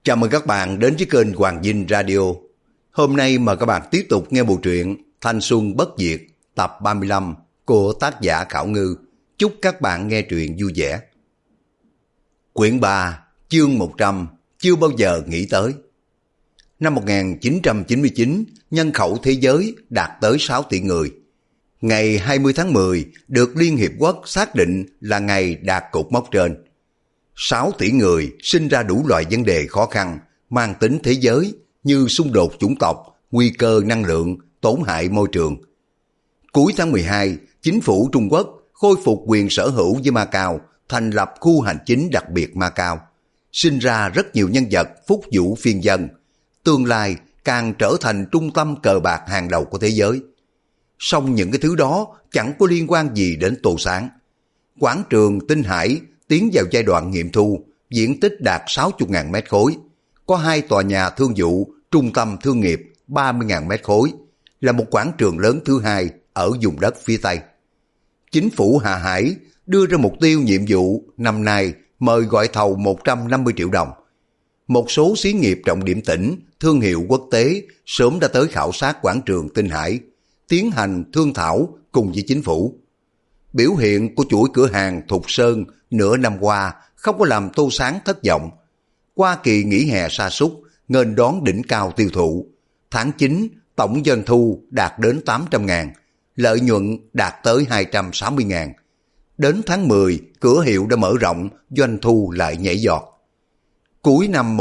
Chào mừng các bạn đến với kênh Hoàng Vinh Radio. Hôm nay mời các bạn tiếp tục nghe bộ truyện Thanh Xuân Bất Diệt tập 35 của tác giả Khảo Ngư. Chúc các bạn nghe truyện vui vẻ. Quyển 3, chương 100, chưa bao giờ nghĩ tới. Năm 1999, nhân khẩu thế giới đạt tới 6 tỷ người. Ngày 20 tháng 10 được Liên Hiệp Quốc xác định là ngày đạt cột mốc trên. 6 tỷ người sinh ra đủ loại vấn đề khó khăn, mang tính thế giới như xung đột chủng tộc, nguy cơ năng lượng, tổn hại môi trường. Cuối tháng 12, chính phủ Trung Quốc khôi phục quyền sở hữu với Macau, thành lập khu hành chính đặc biệt Macau. Sinh ra rất nhiều nhân vật phúc vũ phiên dân, tương lai càng trở thành trung tâm cờ bạc hàng đầu của thế giới. Song những cái thứ đó chẳng có liên quan gì đến Tô Sáng. Quảng trường Tinh Hải tiến vào giai đoạn nghiệm thu, diện tích đạt 60.000 mét khối. Có 2 tòa nhà thương vụ, trung tâm thương nghiệp 30.000 mét khối, là một quảng trường lớn thứ hai ở vùng đất phía Tây. Chính phủ Hạ Hải đưa ra mục tiêu nhiệm vụ năm nay mời gọi thầu 150 triệu đồng. Một số xí nghiệp trọng điểm tỉnh, thương hiệu quốc tế sớm đã tới khảo sát quảng trường Tinh Hải, tiến hành thương thảo cùng với chính phủ. Biểu hiện của chuỗi cửa hàng Thục Sơn nửa năm qua không có làm Tô Sáng thất vọng. Qua kỳ nghỉ hè sa sút, nghênh đón đỉnh cao tiêu thụ. Tháng 9, tổng doanh thu đạt đến 800.000, lợi nhuận đạt tới 260.000. Đến tháng 10, cửa hiệu đã mở rộng, doanh thu lại nhảy giọt. Cuối năm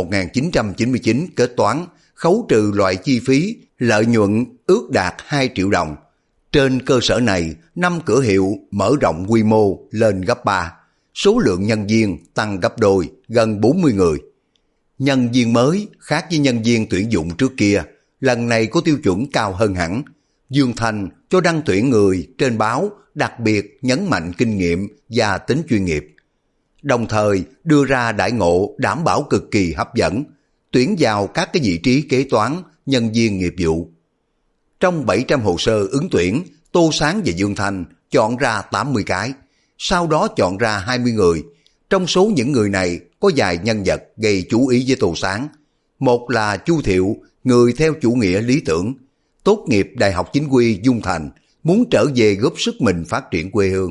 1999 kết toán, khấu trừ loại chi phí, lợi nhuận ước đạt 2 triệu đồng. Trên cơ sở này, 5 cửa hiệu mở rộng quy mô lên gấp 3, số lượng nhân viên tăng gấp đôi, gần 40 người. Nhân viên mới khác với nhân viên tuyển dụng trước kia, lần này có tiêu chuẩn cao hơn hẳn. Dương Thành cho đăng tuyển người trên báo đặc biệt nhấn mạnh kinh nghiệm và tính chuyên nghiệp. Đồng thời đưa ra đãi ngộ đảm bảo cực kỳ hấp dẫn, tuyển vào các cái vị trí kế toán, nhân viên nghiệp vụ. Trong 700 hồ sơ ứng tuyển, Tô Sáng và Dương Thành chọn ra 80 cái, sau đó chọn ra 20 người. Trong số những người này có vài nhân vật gây chú ý với Tô Sáng. Một là Chu Thiệu, người theo chủ nghĩa lý tưởng, tốt nghiệp Đại học Chính quy Dung Thành, muốn trở về góp sức mình phát triển quê hương.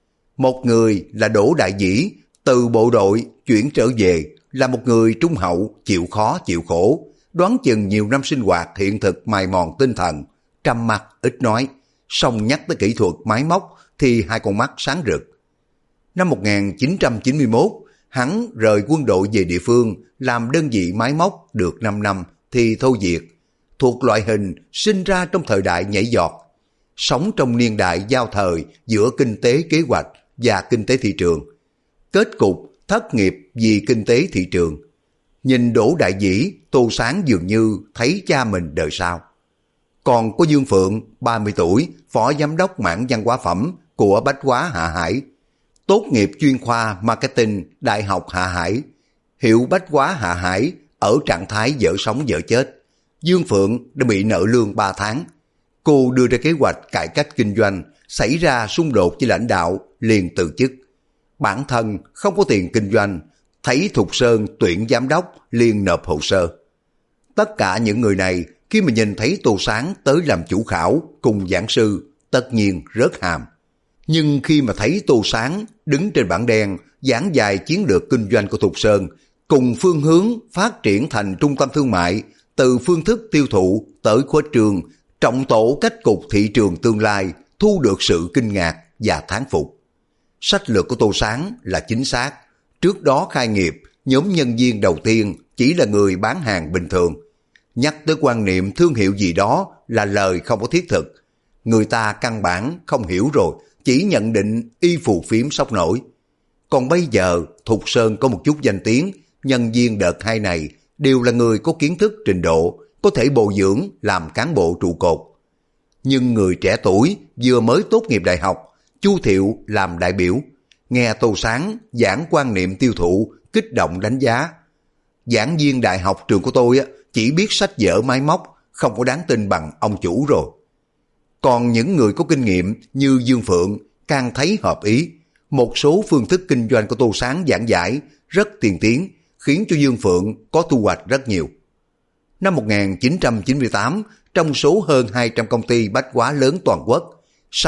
Một người là Đỗ Đại Dĩ, từ bộ đội chuyển trở về, là một người trung hậu, chịu khó chịu khổ, đoán chừng nhiều năm sinh hoạt hiện thực mài mòn tinh thần, trầm mặc ít nói, song nhắc tới kỹ thuật máy móc thì hai con mắt sáng rực. Năm 1991, hắn rời quân đội về địa phương, làm đơn vị máy móc được 5 năm thì thôi việc, thuộc loại hình sinh ra trong thời đại nhảy giọt, sống trong niên đại giao thời giữa kinh tế kế hoạch và kinh tế thị trường. Kết cục thất nghiệp vì kinh tế thị trường. Nhìn Đỗ Đại Dĩ, Tô Sáng dường như thấy cha mình đời sau. Còn có Dương Phượng, 30 tuổi, phó giám đốc mảng văn hóa phẩm của Bách Hóa Hạ Hải, tốt nghiệp chuyên khoa marketing Đại học Hạ Hải. Hiệu Bách Hóa Hạ Hải ở trạng thái vợ sống vợ chết. Dương Phượng đã bị nợ lương 3 tháng. Cô đưa ra kế hoạch cải cách kinh doanh, xảy ra xung đột với lãnh đạo, liền từ chức. Bản thân không có tiền kinh doanh, thấy Thục Sơn tuyển giám đốc liền nộp hồ sơ. Tất cả những người này khi mà nhìn thấy Tô Sáng tới làm chủ khảo cùng giảng sư, tất nhiên rớt hàm. Nhưng khi mà thấy Tô Sáng đứng trên bảng đen giảng dài chiến lược kinh doanh của Thục Sơn, cùng phương hướng phát triển thành trung tâm thương mại, từ phương thức tiêu thụ tới khuếch trương, trọng tổ cách cục thị trường tương lai, thu được sự kinh ngạc và thán phục. Sách lược của Tô Sáng là chính xác. Trước đó khai nghiệp, nhóm nhân viên đầu tiên chỉ là người bán hàng bình thường. Nhắc tới quan niệm thương hiệu gì đó là lời không có thiết thực. Người ta căn bản không hiểu rồi, chỉ nhận định y phù phiếm sốc nổi. Còn bây giờ Thục Sơn có một chút danh tiếng, nhân viên đợt 2 này đều là người có kiến thức trình độ, có thể bồi dưỡng làm cán bộ trụ cột. Nhưng người trẻ tuổi vừa mới tốt nghiệp đại học, Chu Thiệu làm đại biểu, nghe Tô Sáng giảng quan niệm tiêu thụ, kích động đánh giá. Giảng viên đại học trường của tôi chỉ biết sách vở máy móc, không có đáng tin bằng ông chủ rồi. Còn những người có kinh nghiệm như Dương Phượng càng thấy hợp ý. Một số phương thức kinh doanh của Tô Sáng giảng giải rất tiên tiến, khiến cho Dương Phượng có thu hoạch rất nhiều. Năm 1998, trong số hơn 200 công ty bách hóa lớn toàn quốc,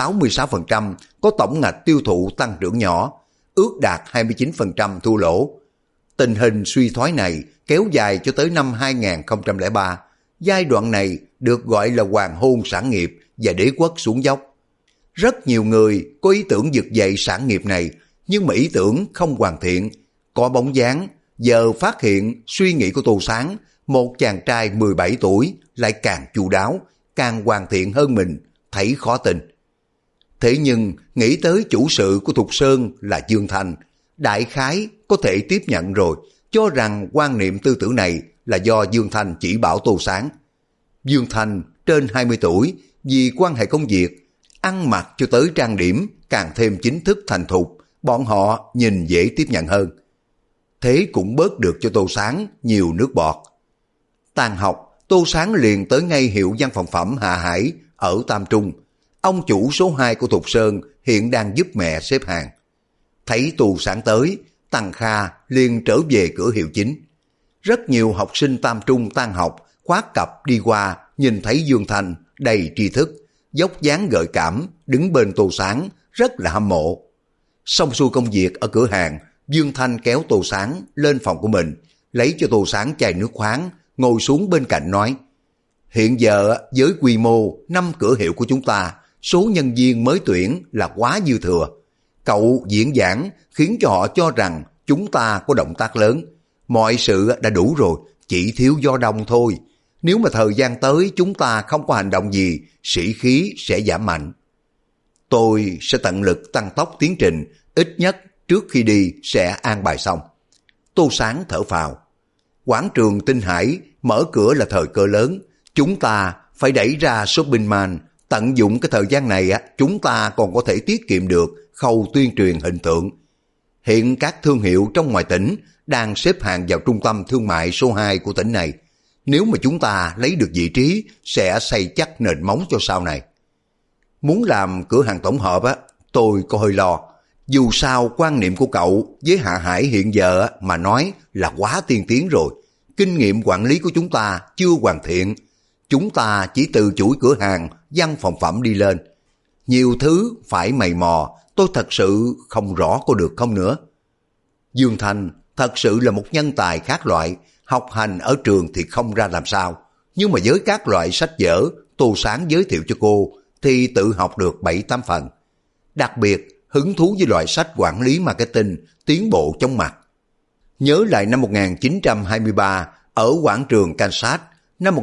66% có tổng ngạch tiêu thụ tăng trưởng nhỏ, ước đạt 29% thua lỗ. Tình hình suy thoái này kéo dài cho tới năm 2003, giai đoạn này được gọi là hoàng hôn sản nghiệp và đế quốc xuống dốc. Rất nhiều người có ý tưởng vực dậy sản nghiệp này, nhưng mà ý tưởng không hoàn thiện, có bóng dáng. Giờ phát hiện suy nghĩ của Tô Sáng, một chàng trai 17 tuổi lại càng chu đáo, càng hoàn thiện hơn mình, thấy khó tin. Thế nhưng nghĩ tới chủ sự của Thục Sơn là Dương Thanh, đại khái có thể tiếp nhận rồi, cho rằng quan niệm tư tưởng này là do Dương Thanh chỉ bảo Tô Sáng. Dương Thanh trên 20 tuổi, vì quan hệ công việc, ăn mặc cho tới trang điểm càng thêm chính thức thành thục, bọn họ nhìn dễ tiếp nhận hơn. Thế cũng bớt được cho Tô Sáng nhiều nước bọt. Tan học, Tô Sáng liền tới ngay hiệu văn phòng phẩm Hạ Hải ở Tam Trung. Ông chủ số 2 của Thục Sơn hiện đang giúp mẹ xếp hàng. Thấy Tô Sáng tới, Tăng Kha liền trở về cửa hiệu chính. Rất nhiều học sinh Tam Trung tan học, khoác cặp đi qua, nhìn thấy Dương Thanh đầy tri thức, dốc dáng gợi cảm, đứng bên Tô Sáng, rất là hâm mộ. Xong xuôi công việc ở cửa hàng, Dương Thanh kéo Tô Sáng lên phòng của mình, lấy cho Tô Sáng chai nước khoáng, ngồi xuống bên cạnh nói: hiện giờ với quy mô 5 cửa hiệu của chúng ta, số nhân viên mới tuyển là quá dư thừa. Cậu diễn giảng khiến cho họ cho rằng chúng ta có động tác lớn. Mọi sự đã đủ rồi, chỉ thiếu do đông thôi. Nếu mà thời gian tới chúng ta không có hành động gì, sĩ khí sẽ giảm mạnh. Tôi sẽ tận lực tăng tốc tiến trình, ít nhất trước khi đi sẽ an bài xong. Tô Sáng thở phào. Quảng trường Tinh Hải mở cửa là thời cơ lớn, chúng ta phải đẩy ra shopping mall. Tận dụng cái thời gian này chúng ta còn có thể tiết kiệm được khâu tuyên truyền hình tượng. Hiện các thương hiệu trong ngoài tỉnh đang xếp hàng vào trung tâm thương mại số 2 của tỉnh này. Nếu mà chúng ta lấy được vị trí, sẽ xây chắc nền móng cho sau này. Muốn làm cửa hàng tổng hợp tôi có hơi lo. Dù sao quan niệm của cậu với Hạ Hải hiện giờ mà nói là quá tiên tiến rồi. Kinh nghiệm quản lý của chúng ta chưa hoàn thiện. Chúng ta chỉ từ chuỗi cửa hàng, văn phòng phẩm đi lên. Nhiều thứ phải mày mò, tôi thật sự không rõ có được không nữa. Dương Thanh thật sự là một nhân tài khác loại, học hành ở trường thì không ra làm sao. Nhưng mà với các loại sách vở, Tô Sáng giới thiệu cho cô thì tự học được 7-8 phần. Đặc biệt hứng thú với loại sách quản lý marketing, tiến bộ chóng mặt. Nhớ lại năm 1923 ở quảng trường Kansas, năm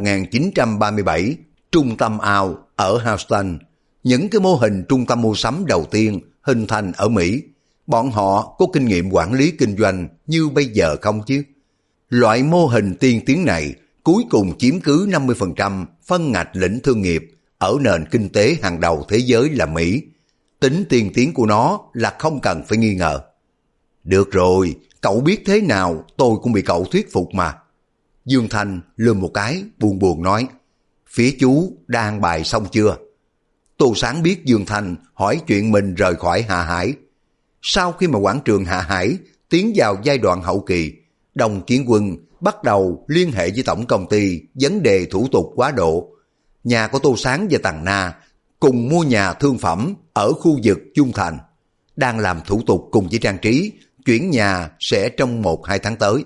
1937 trung tâm Ao ở Houston, những cái mô hình trung tâm mua sắm đầu tiên hình thành ở Mỹ. Bọn họ có kinh nghiệm quản lý kinh doanh như bây giờ không chứ? Loại mô hình tiên tiến này cuối cùng chiếm cứ 50% phân ngạch lĩnh thương nghiệp ở nền kinh tế hàng đầu thế giới là Mỹ. Tính tiên tiến của nó là không cần phải nghi ngờ. Được rồi, cậu biết thế nào tôi cũng bị cậu thuyết phục mà. Dương Thanh lườm một cái, buồn buồn nói: phía chú đang bài xong chưa? Tô Sáng biết Dương Thanh hỏi chuyện mình rời khỏi Hạ Hải. Sau khi mà quảng trường Hạ Hải tiến vào giai đoạn hậu kỳ, Đồng Kiến Quân bắt đầu liên hệ với tổng công ty vấn đề thủ tục quá độ. Nhà của Tô Sáng và Tằng Na cùng mua nhà thương phẩm ở khu vực Dung Thành, đang làm thủ tục cùng với Trang Trí, chuyển nhà sẽ trong 1-2 tháng tới.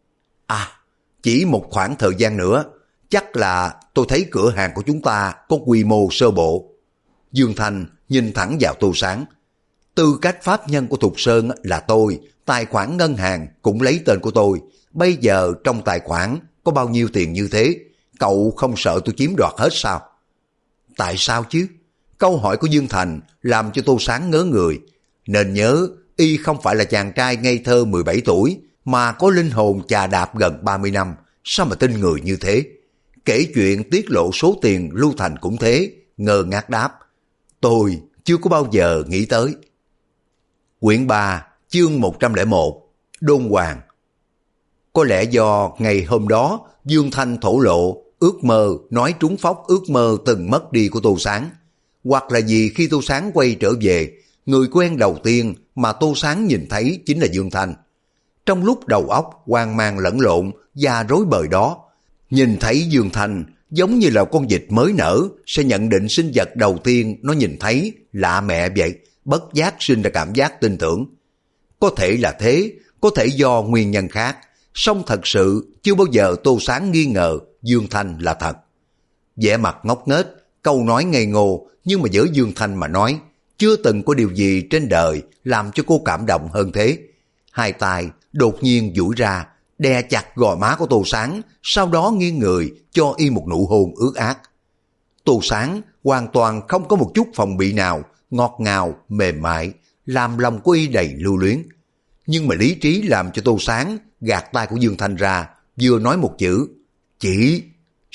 Chỉ một khoảng thời gian nữa, chắc là tôi thấy cửa hàng của chúng ta có quy mô sơ bộ. Dương Thanh nhìn thẳng vào Tô Sáng. Tư cách pháp nhân của Thục Sơn là tôi, tài khoản ngân hàng cũng lấy tên của tôi. Bây giờ trong tài khoản có bao nhiêu tiền như thế, cậu không sợ tôi chiếm đoạt hết sao? Tại sao chứ? Câu hỏi của Dương Thành làm cho Tô Sáng ngớ người. Nên nhớ, y không phải là chàng trai ngây thơ 17 tuổi, mà có linh hồn chà đạp gần 30 năm. Sao mà tin người như thế? Kể chuyện tiết lộ số tiền Lưu Thành cũng thế, ngơ ngác đáp: tôi chưa có bao giờ nghĩ tới. Quyển 3, chương 101, Đôn Hoàng. Có lẽ do ngày hôm đó Dương Thanh thổ lộ ước mơ, nói trúng phóc ước mơ từng mất đi của Tô Sáng, hoặc là vì khi Tô Sáng quay trở về, người quen đầu tiên mà Tô Sáng nhìn thấy chính là Dương Thanh. Trong lúc đầu óc hoang mang lẫn lộn và rối bời đó, nhìn thấy Dương Thanh giống như là con vịt mới nở, sẽ nhận định sinh vật đầu tiên nó nhìn thấy lạ mẹ vậy, bất giác sinh ra cảm giác tin tưởng. Có thể là thế, có thể do nguyên nhân khác, song thật sự chưa bao giờ Tô Sáng nghi ngờ Dương Thanh là thật. Vẻ mặt ngốc nghếch, câu nói ngây ngô, nhưng mà với Dương Thanh mà nói, chưa từng có điều gì trên đời làm cho cô cảm động hơn thế. Hai tay đột nhiên duỗi ra, đè chặt gò má của Tô Sáng, sau đó nghiêng người cho y một nụ hôn ướt át. Tô Sáng hoàn toàn không có một chút phòng bị nào, ngọt ngào, mềm mại, làm lòng của y đầy lưu luyến. Nhưng mà lý trí làm cho Tô Sáng gạt tay của Dương Thanh ra, vừa nói một chữ, chỉ.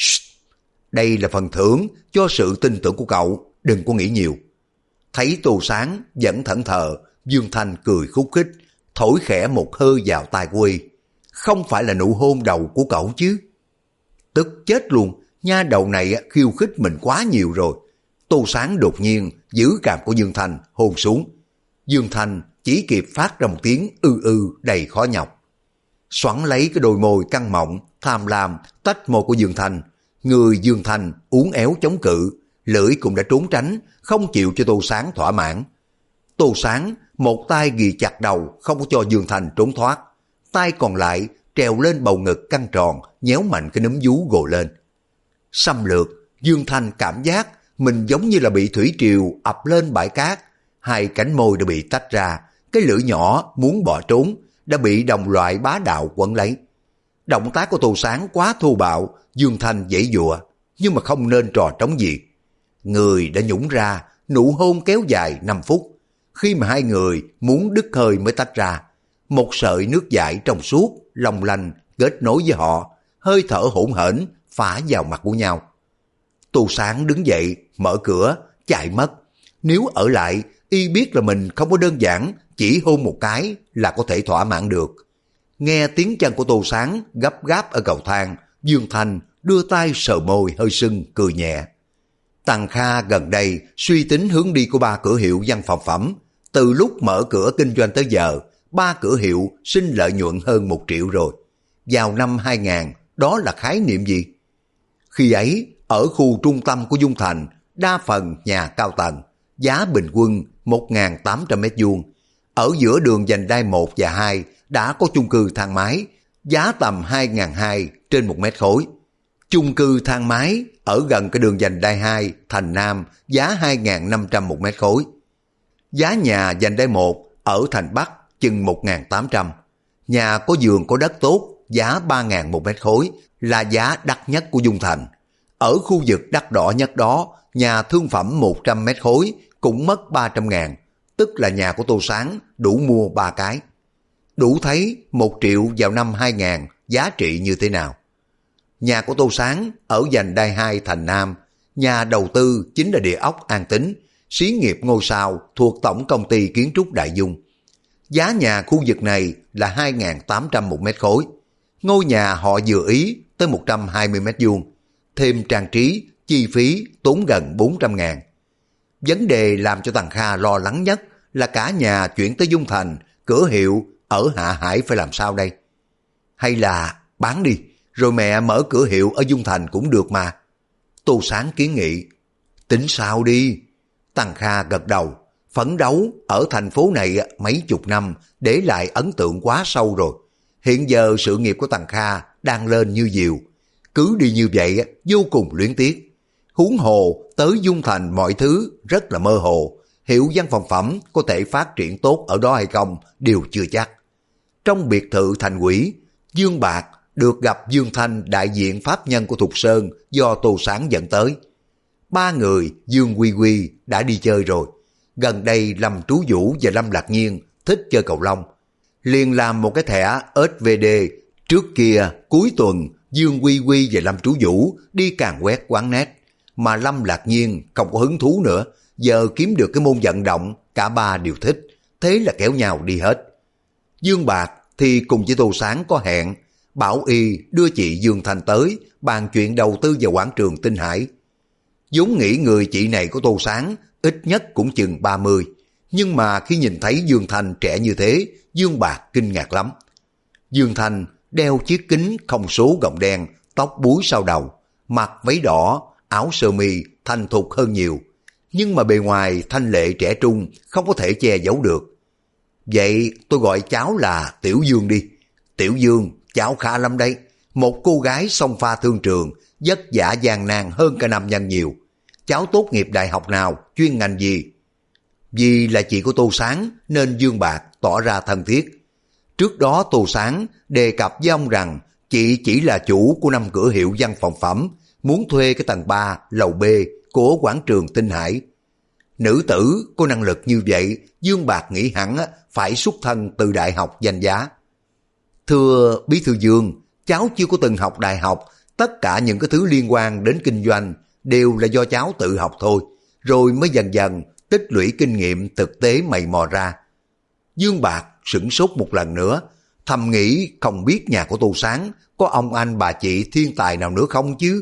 Đây là phần thưởng cho sự tin tưởng của cậu, đừng có nghĩ nhiều. Thấy Tô Sáng vẫn thẫn thờ, Dương Thanh cười khúc khích, thổi khẽ một hơi vào tai của y. Không phải là nụ hôn đầu của cậu chứ? Tức chết luôn, nha đầu này khiêu khích mình quá nhiều rồi. Tô Sáng đột nhiên giữ cằm của Dương Thanh hôn xuống. Dương Thanh chỉ kịp phát ra một tiếng đầy khó nhọc. Xoắn lấy cái đôi môi căng mọng, tham lam tách môi của Dương Thanh. Người Dương Thanh uốn éo chống cự, lưỡi cũng đã trốn tránh, không chịu cho Tô Sáng thỏa mãn. Tô Sáng một tay ghì chặt đầu, không có cho Dương Thanh trốn thoát. Tay còn lại trèo lên bầu ngực căng tròn, nhéo mạnh cái núm vú gồ lên. Xâm lược, Dương Thanh cảm giác mình giống như là bị thủy triều ập lên bãi cát. Hai cánh môi đã bị tách ra, cái lưỡi nhỏ muốn bỏ trốn, đã bị đồng loại bá đạo quấn lấy. Động tác của Tô Sáng quá thô bạo, Dương Thanh giãy giụa, nhưng mà không nên trò trống gì. Người đã nhũng ra, nụ hôn kéo dài 5 phút. Khi mà hai người muốn đứt hơi mới tách ra, một sợi nước dãi trong suốt, long lanh kết nối với họ, hơi thở hỗn hển phả vào mặt của nhau. Tô Sáng đứng dậy, mở cửa, chạy mất. Nếu ở lại, y biết là mình không có đơn giản chỉ hôn một cái là có thể thỏa mãn được. Nghe tiếng chân của Tô Sáng gấp gáp ở cầu thang, Dương Thanh đưa tay sờ môi hơi sưng, cười nhẹ. Tằng Kha gần đây suy tính hướng đi của 3 cửa hiệu văn phòng phẩm. Từ lúc mở cửa kinh doanh tới giờ, 3 cửa hiệu sinh lợi nhuận hơn 1 triệu rồi. Vào năm 2000, đó là khái niệm gì? Khi ấy, ở khu trung tâm của Dung Thành, đa phần nhà cao tầng, giá bình quân 1.800 mét vuông. Ở giữa đường vành đai 1 và 2 đã có chung cư thang máy, giá tầm 2.200 trên 1 mét khối. Chung cư thang máy ở gần cái đường vành đai 2 Thành Nam giá 2.500 1 mét khối. Giá nhà vành đai 1 ở Thành Bắc chừng 1.800. Nhà có giường có đất tốt giá 3.000 1 mét khối là giá đắt nhất của Dung Thành. Ở khu vực đắt đỏ nhất đó, nhà thương phẩm 100 mét khối cũng mất 300.000, tức là nhà của Tô Sáng đủ mua 3 cái. Đủ thấy 1 triệu vào năm 2000 giá trị như thế nào. Nhà của Tô Sáng ở vành đai 2 Thành Nam, nhà đầu tư chính là địa ốc An Tín, xí nghiệp ngôi sao thuộc Tổng Công ty Kiến trúc Đại Dung. Giá nhà khu vực này là 2.800 1 mét khối. Ngôi nhà họ vừa ý tới 120 mét vuông, thêm trang trí, chi phí tốn gần 400.000. Vấn đề làm cho Tằng Kha lo lắng nhất là cả nhà chuyển tới Dung Thành, cửa hiệu ở Hạ Hải phải làm sao đây? Hay là bán đi, rồi mẹ mở cửa hiệu ở Dung Thành cũng được mà. Tô Sáng kiến nghị, tính sao đi. Tằng Kha gật đầu, phấn đấu ở thành phố này mấy chục năm để lại ấn tượng quá sâu rồi. Hiện giờ sự nghiệp của Tằng Kha đang lên như diều, cứ đi như vậy vô cùng luyến tiếc. Huống hồ tới Dung Thành mọi thứ rất là mơ hồ, hiệu văn phòng phẩm có thể phát triển tốt ở đó hay không đều chưa chắc. Trong biệt thự thành ủy, Dương Bạc được gặp Dương Thanh, đại diện pháp nhân của Thục Sơn do Tô Sáng dẫn tới. 3 người Dương Quy Quy đã đi chơi rồi. Gần đây Lâm Trú Vũ và Lâm Lạc Nhiên thích chơi cầu lông, liền làm một cái thẻ SVD. Trước kia cuối tuần Dương Quy Quy và Lâm Trú Vũ đi càn quét quán net, mà Lâm Lạc Nhiên không có hứng thú nữa. Giờ kiếm được cái môn vận động cả 3 đều thích, thế là kéo nhau đi hết. Dương Bạc thì cùng với Tô Sáng có hẹn, bảo y đưa chị Dương Thanh tới bàn chuyện đầu tư vào quảng trường Tinh Hải. vốn nghĩ người chị này của Tô Sáng ít nhất cũng chừng 30, nhưng mà khi nhìn thấy Dương Thanh trẻ như thế, Dương Bạc kinh ngạc lắm. Dương Thanh đeo chiếc kính không số gọng đen, tóc búi sau đầu, mặc váy đỏ, áo sơ mi thành thục hơn nhiều. Nhưng mà bề ngoài thanh lệ trẻ trung, không có thể che giấu được. Vậy tôi gọi cháu là Tiểu Dương đi. Tiểu Dương, cháu khá lắm đấy. Một cô gái xông pha thương trường, vất vả gian nan hơn cả nam nhân nhiều. Cháu tốt nghiệp đại học nào, chuyên ngành gì? Vì là chị của Tô Sáng nên Dương Bạc tỏ ra thân thiết. Trước đó Tô Sáng đề cập với ông rằng chị chỉ là chủ của 5 cửa hiệu văn phòng phẩm, muốn thuê cái tầng 3, lầu B của quảng trường Tinh Hải. Nữ tử có năng lực như vậy, Dương Bạc nghĩ hẳn phải xuất thân từ đại học danh giá. Thưa Bí thư Dương, cháu chưa có từng học đại học, tất cả những cái thứ liên quan đến kinh doanh đều là do cháu tự học thôi, rồi mới dần dần tích lũy kinh nghiệm thực tế mày mò ra. Dương Bạc sửng sốt một lần nữa, thầm nghĩ không biết nhà của Tô Sáng có ông anh bà chị thiên tài nào nữa không chứ.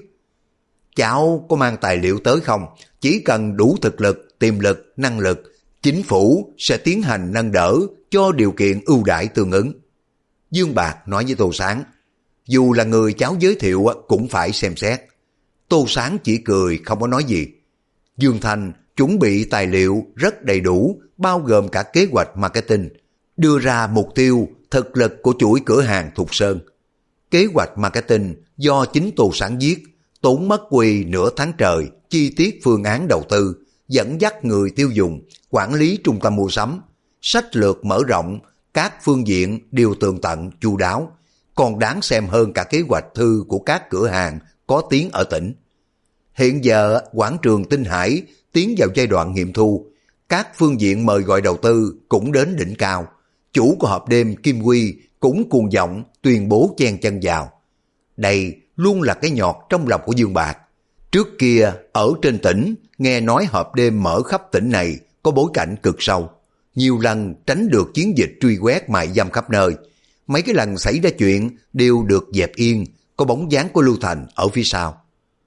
Cháu có mang tài liệu tới không? Chỉ cần đủ thực lực, tiềm lực, năng lực, chính phủ sẽ tiến hành nâng đỡ cho điều kiện ưu đãi tương ứng. Dương Bạc nói với Tô Sáng, dù là người cháu giới thiệu cũng phải xem xét. Tô Sáng chỉ cười không có nói gì. Dương Thanh chuẩn bị tài liệu rất đầy đủ, bao gồm cả kế hoạch marketing, đưa ra mục tiêu, thực lực của chuỗi cửa hàng Thục Sơn. Kế hoạch marketing do chính Tô Sáng viết, tốn mất quy nửa tháng trời, chi tiết phương án đầu tư, dẫn dắt người tiêu dùng, quản lý trung tâm mua sắm, sách lược mở rộng, các phương diện đều tường tận, chu đáo, còn đáng xem hơn cả kế hoạch thư của các cửa hàng có tiếng ở tỉnh. Hiện giờ quảng trường Tinh Hải tiến vào giai đoạn nghiệm thu, các phương diện mời gọi đầu tư cũng đến đỉnh cao. Chủ của hộp đêm Kim Quy cũng cuồng vọng tuyên bố chen chân vào. Đây luôn là cái nhọt trong lòng của Dương Bạc. Trước kia ở trên tỉnh nghe nói hộp đêm mở khắp tỉnh này có bối cảnh cực sâu, nhiều lần tránh được chiến dịch truy quét mại dâm khắp nơi. Mấy cái lần xảy ra chuyện đều được dẹp yên, có bóng dáng của Lưu Thành ở phía sau.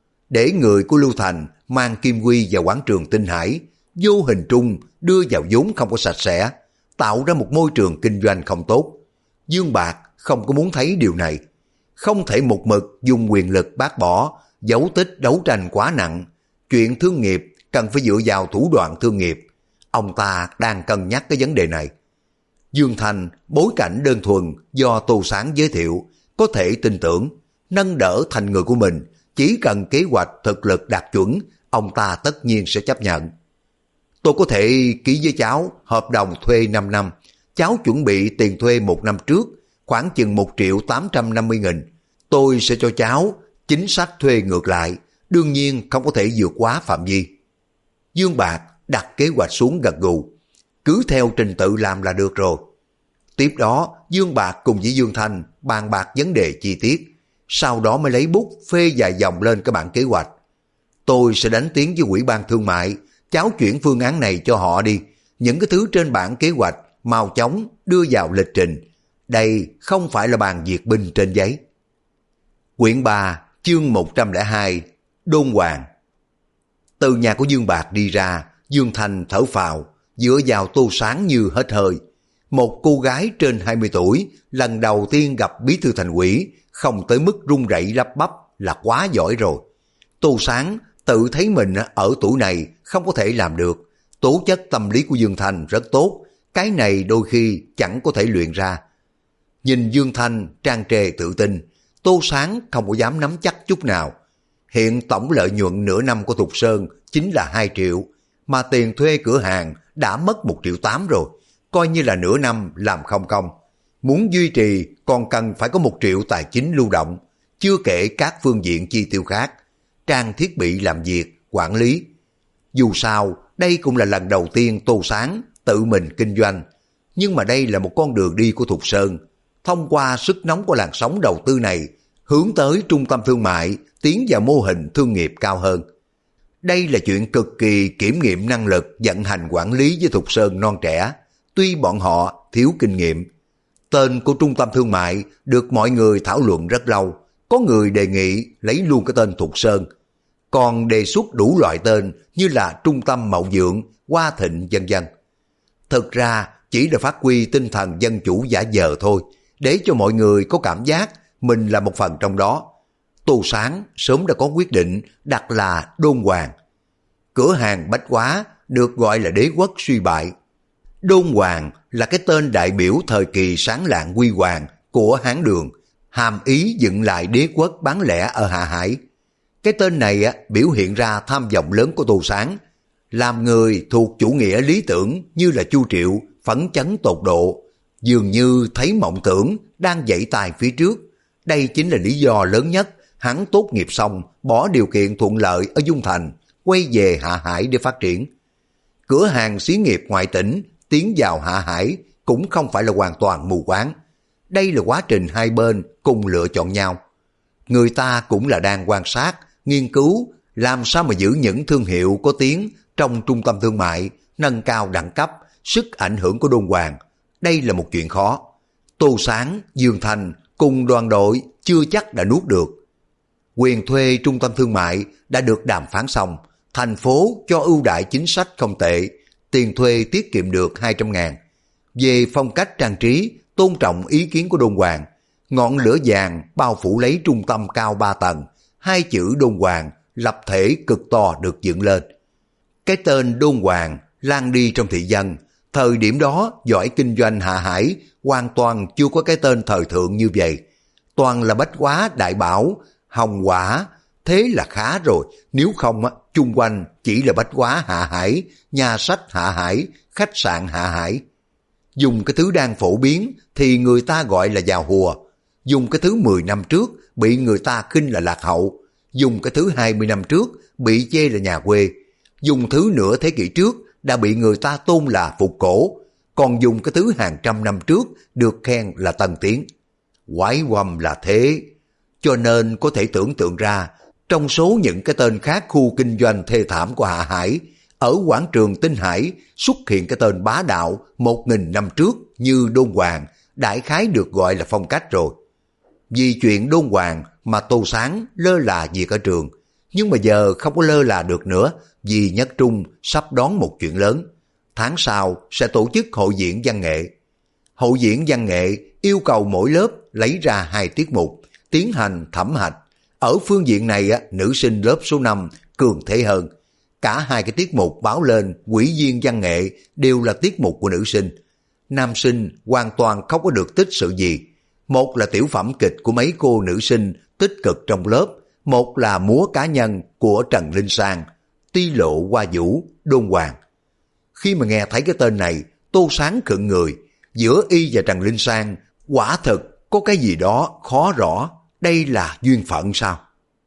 Để người của Lưu Thành mang Kim Quy vào quảng trường Tinh Hải, vô hình trung đưa vào vốn không có sạch sẽ, tạo ra một môi trường kinh doanh không tốt. Dương Bạc không có muốn thấy điều này. Không thể một mực dùng quyền lực bác bỏ, dấu tích đấu tranh quá nặng. Chuyện thương nghiệp cần phải dựa vào thủ đoạn thương nghiệp. Ông ta đang cân nhắc cái vấn đề này. Dương Thành bối cảnh đơn thuần do Tô Sáng giới thiệu, có thể tin tưởng, nâng đỡ thành người của mình. Chỉ cần kế hoạch thực lực đạt chuẩn, ông ta tất nhiên sẽ chấp nhận. Tôi có thể ký với cháu hợp đồng thuê 5 năm. Cháu chuẩn bị tiền thuê 1 năm trước, khoảng chừng 1.850.000. Tôi sẽ cho cháu chính sách thuê ngược lại, đương nhiên không có thể vượt quá phạm vi. Dương Bạc đặt kế hoạch xuống gật gù. Cứ theo trình tự làm là được rồi. Tiếp đó, Dương Bạc cùng với Dương Thanh bàn bạc vấn đề chi tiết, sau đó mới lấy bút phê vài dòng lên cái bản kế hoạch. Tôi sẽ đánh tiếng với Ủy ban Thương mại, cháu chuyển phương án này cho họ đi. Những cái thứ trên bản kế hoạch mau chóng đưa vào lịch trình. Đây không phải là bàn duyệt binh trên giấy. Quyển 3, chương 102, Đôn Hoàng. Từ nhà của Dương Bạc đi ra, Dương Thanh thở phào, dựa vào Tô Sáng như hết hơi. Một cô gái trên 20 tuổi, lần đầu tiên gặp bí thư thành ủy, không tới mức run rẩy lắp bắp là quá giỏi rồi. Tô Sáng tự thấy mình ở tuổi này không có thể làm được. Tố chất tâm lý của Dương Thanh rất tốt, cái này đôi khi chẳng có thể luyện ra. Nhìn Dương Thanh trang trề tự tin, Tô Sáng không có dám nắm chắc chút nào. Hiện tổng lợi nhuận nửa năm của Thục Sơn chính là 2 triệu, mà tiền thuê cửa hàng đã mất 1,8 triệu rồi, coi như là nửa năm làm không công. Muốn duy trì còn cần phải có 1 triệu tài chính lưu động, chưa kể các phương diện chi tiêu khác, trang thiết bị làm việc, quản lý. Dù sao, đây cũng là lần đầu tiên Tô Sáng tự mình kinh doanh, nhưng mà đây là một con đường đi của Thục Sơn. Thông qua sức nóng của làn sóng đầu tư này, hướng tới trung tâm thương mại, tiến vào mô hình thương nghiệp cao hơn. Đây là chuyện cực kỳ kiểm nghiệm năng lực vận hành quản lý với Thục Sơn non trẻ, tuy bọn họ thiếu kinh nghiệm. Tên của trung tâm thương mại được mọi người thảo luận rất lâu, có người đề nghị lấy luôn cái tên Thục Sơn, còn đề xuất đủ loại tên như là Trung tâm Mậu Dưỡng, Hoa Thịnh vân vân. Thực ra chỉ là phát huy tinh thần dân chủ giả dờ thôi, để cho mọi người có cảm giác mình là một phần trong đó. Tô Sáng sớm đã có quyết định đặt là Đôn Hoàng. Cửa hàng bách hóa được gọi là đế quốc suy bại. Đôn Hoàng là cái tên đại biểu thời kỳ sáng lạng huy hoàng của Hán Đường, hàm ý dựng lại đế quốc bán lẻ ở Hạ Hải. Cái tên này biểu hiện ra tham vọng lớn của Tô Sáng, làm người thuộc chủ nghĩa lý tưởng như là Chu Triệu phấn chấn tột độ, dường như thấy mộng tưởng đang dậy tài phía trước. Đây chính là lý do lớn nhất hắn tốt nghiệp xong bỏ điều kiện thuận lợi ở Dung Thành, quay về Hạ Hải để phát triển. Cửa hàng xí nghiệp ngoại tỉnh tiến vào Hạ Hải cũng không phải là hoàn toàn mù quáng. Đây là quá trình hai bên cùng lựa chọn nhau. Người ta cũng là đang quan sát, nghiên cứu làm sao mà giữ những thương hiệu có tiếng trong trung tâm thương mại, nâng cao đẳng cấp, sức ảnh hưởng của Đôn Hoàng. Đây là một chuyện khó. Tô Sáng, Dương Thành cùng đoàn đội chưa chắc đã nuốt được. Quyền thuê trung tâm thương mại đã được đàm phán xong, thành phố cho ưu đãi chính sách không tệ, tiền thuê tiết kiệm được 200.000. Về phong cách trang trí, tôn trọng ý kiến của Đôn Hoàng, ngọn lửa vàng bao phủ lấy trung tâm cao 3 tầng, hai chữ Đôn Hoàng lập thể cực to được dựng lên. Cái tên Đôn Hoàng lan đi trong thị dân, thời điểm đó giỏi kinh doanh Hạ Hải hoàn toàn chưa có cái tên thời thượng như vậy. Toàn là bách hóa đại bảo, hồng quả, thế là khá rồi, nếu không chung quanh chỉ là bách hóa Hạ Hải, nhà sách Hạ Hải, khách sạn Hạ Hải. Dùng cái thứ đang phổ biến thì người ta gọi là giàu hùa, dùng cái thứ 10 năm trước bị người ta khinh là lạc hậu, dùng cái thứ 20 năm trước bị chê là nhà quê, dùng thứ nửa thế kỷ trước đã bị người ta tôn là phục cổ, còn dùng cái thứ hàng trăm năm trước được khen là tân tiến. Quái quăm là thế, cho nên có thể tưởng tượng ra, trong số những cái tên khác khu kinh doanh thê thảm của Hạ Hải, ở quảng trường Tinh Hải xuất hiện cái tên bá đạo 1.000 năm trước như Đôn Hoàng, đại khái được gọi là phong cách rồi. Vì chuyện Đôn Hoàng mà Tô Sáng lơ là việc ở trường, nhưng mà giờ không có lơ là được nữa, vì Nhất Trung sắp đón một chuyện lớn. Tháng sau sẽ tổ chức hội diễn văn nghệ. Hội diễn văn nghệ yêu cầu mỗi lớp lấy ra 2 tiết mục, tiến hành thẩm hạch. Ở phương diện này, nữ sinh lớp số 5 cường thế hơn. Cả 2 cái tiết mục báo lên ủy viên văn nghệ đều là tiết mục của nữ sinh. Nam sinh hoàn toàn không có được tích sự gì. Một là tiểu phẩm kịch của mấy cô nữ sinh tích cực trong lớp, một là múa cá nhân của Trần Linh Sang, Ti Lộ Hoa Vũ, Đôn Hoàng. Khi mà nghe thấy cái tên này, Tô Sáng khựng người. Giữa y và Trần Linh Sang quả thực có cái gì đó khó rõ. Đây là duyên phận sao?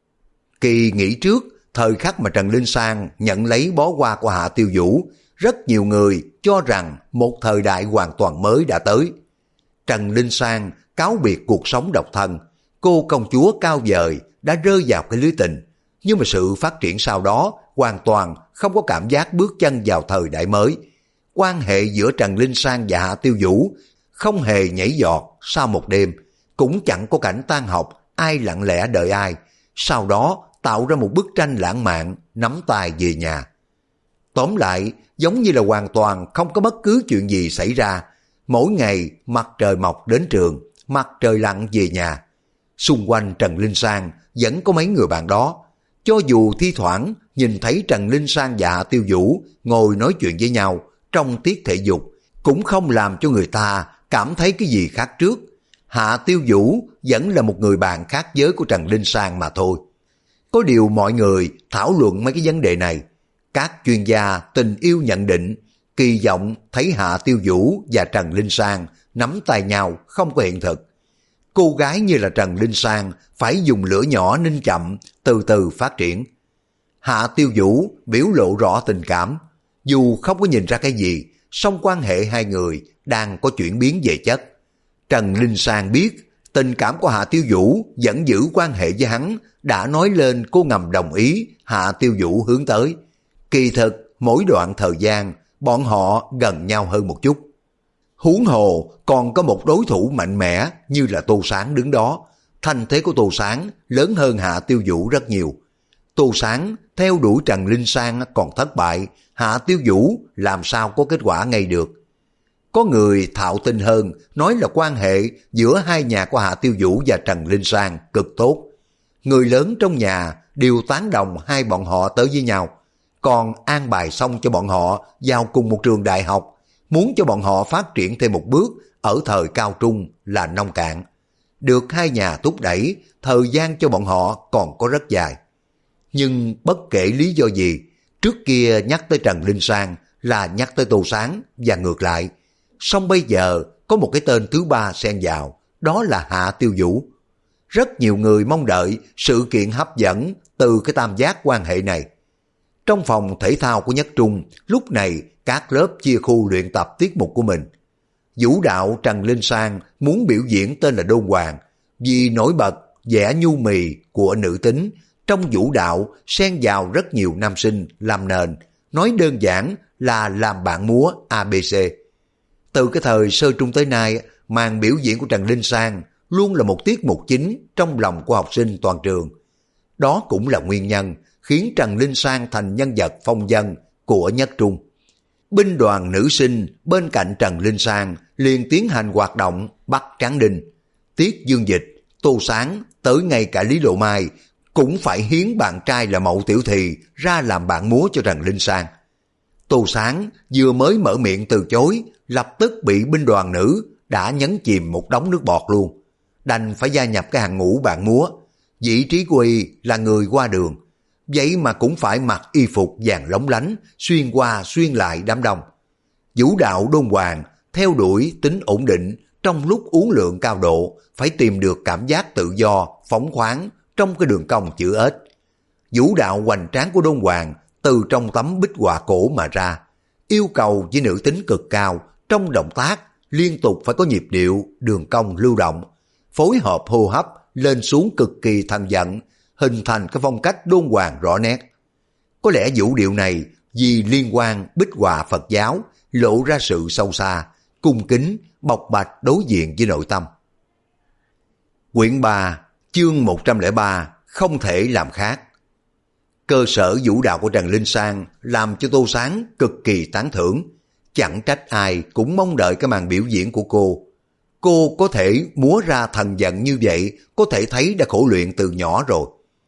Kỳ nghỉ trước, thời khắc mà Trần Linh Sang nhận lấy bó hoa của Hạ Tiêu Vũ, rất nhiều người cho rằng một thời đại hoàn toàn mới đã tới. Trần Linh Sang cáo biệt cuộc sống độc thân, cô công chúa cao vời đã rơi vào cái lưới tình, nhưng mà sự phát triển sau đó hoàn toàn không có cảm giác bước chân vào thời đại mới. Quan hệ giữa Trần Linh Sang và Hạ Tiêu Vũ không hề nhảy giọt sau một đêm, cũng chẳng có cảnh tan học ai lặng lẽ đợi ai, sau đó tạo ra một bức tranh lãng mạn nắm tay về nhà. Tóm lại, giống như là hoàn toàn không có bất cứ chuyện gì xảy ra. Mỗi ngày mặt trời mọc đến trường, mặt trời lặn về nhà. Xung quanh Trần Linh Sang vẫn có mấy người bạn đó. Cho dù thi thoảng nhìn thấy Trần Linh Sang và Hạ Tiêu Vũ ngồi nói chuyện với nhau trong tiết thể dục, cũng không làm cho người ta cảm thấy cái gì khác trước. Hạ Tiêu Vũ vẫn là một người bạn khác giới của Trần Linh Sang mà thôi. Có điều mọi người thảo luận mấy cái vấn đề này. Các chuyên gia tình yêu nhận định, kỳ vọng thấy Hạ Tiêu Vũ và Trần Linh Sang nắm tay nhau không có hiện thực. Cô gái như là Trần Linh Sang phải dùng lửa nhỏ ninh chậm, từ từ phát triển. Hạ Tiêu Vũ biểu lộ rõ tình cảm, dù không có nhìn ra cái gì, song quan hệ hai người đang có chuyển biến về chất. Trần Linh Sang biết tình cảm của Hạ Tiêu Vũ vẫn giữ quan hệ với hắn, đã nói lên cô ngầm đồng ý Hạ Tiêu Vũ hướng tới. Kỳ thực mỗi đoạn thời gian bọn họ gần nhau hơn một chút. Huống hồ còn có một đối thủ mạnh mẽ như là Tô Sáng đứng đó. Thành thế của Tô Sáng lớn hơn Hạ Tiêu Vũ rất nhiều. Tô Sáng theo đuổi Trần Linh Sang còn thất bại, Hạ Tiêu Vũ làm sao có kết quả ngay được. Có người thạo tin hơn, nói là quan hệ giữa hai nhà của Hạ Tiêu Vũ và Trần Linh Sang cực tốt. Người lớn trong nhà đều tán đồng hai bọn họ tới với nhau, còn an bài xong cho bọn họ vào cùng một trường đại học, muốn cho bọn họ phát triển thêm một bước ở thời cao trung là nông cạn. Được hai nhà thúc đẩy, thời gian cho bọn họ còn có rất dài. Nhưng bất kể lý do gì, trước kia nhắc tới Trần Linh Sang là nhắc tới Tô Sáng và ngược lại. Song bây giờ có một cái tên thứ ba xen vào, đó là Hạ Tiêu Vũ. Rất nhiều người mong đợi sự kiện hấp dẫn từ cái tam giác quan hệ này. Trong phòng thể thao của Nhất Trung, lúc này các lớp chia khu luyện tập tiết mục của mình. Vũ đạo Trần Linh Sang muốn biểu diễn tên là Đôn Hoàng, vì nổi bật vẻ nhu mì của nữ tính. Trong vũ đạo xen vào rất nhiều nam sinh làm nền, nói đơn giản là làm bạn múa ABC. Từ cái thời sơ trung tới nay, màn biểu diễn của Trần Linh Sang luôn là một tiết mục chính trong lòng của học sinh toàn trường. Đó cũng là nguyên nhân khiến Trần Linh Sang thành nhân vật phong vân của Nhất Trung. Binh đoàn nữ sinh bên cạnh Trần Linh Sang liền tiến hành hoạt động bắt tráng đinh. Tiết Dương Dịch, Tô Sáng, tới ngay cả Lý Lộ Mai cũng phải hiến bạn trai là Mậu Tiểu Thì ra làm bạn múa cho Trần Linh Sang. Tô Sáng vừa mới mở miệng từ chối, lập tức bị binh đoàn nữ đã nhấn chìm một đống nước bọt luôn. Đành phải gia nhập cái hàng ngũ bạn múa. Vị trí của y là người qua đường, vậy mà cũng phải mặc y phục vàng lóng lánh, xuyên qua xuyên lại đám đông. Vũ đạo Đôn Hoàng theo đuổi tính ổn định, trong lúc uốn lượn cao độ phải tìm được cảm giác tự do, phóng khoáng trong cái đường cong chữ ếch. Vũ đạo hoành tráng của Đôn Hoàng từ trong tấm bích họa cổ mà ra, yêu cầu với nữ tính cực cao, trong động tác liên tục phải có nhịp điệu, đường cong lưu động, phối hợp hô hấp lên xuống cực kỳ thần vận, hình thành cái phong cách Đôn Hoàng rõ nét. Có lẽ vũ điệu này vì liên quan bích họa Phật giáo, lộ ra sự sâu xa, cung kính, bộc bạch đối diện với nội tâm. Quyển 3, chương 103, không thể làm khác. Cơ sở vũ đạo của Trần Linh Sang làm cho Tô Sáng cực kỳ tán thưởng. Chẳng trách ai cũng mong đợi cái màn biểu diễn của cô. Cô có thể múa ra thần vận như vậy, có thể thấy đã khổ luyện từ nhỏ rồi.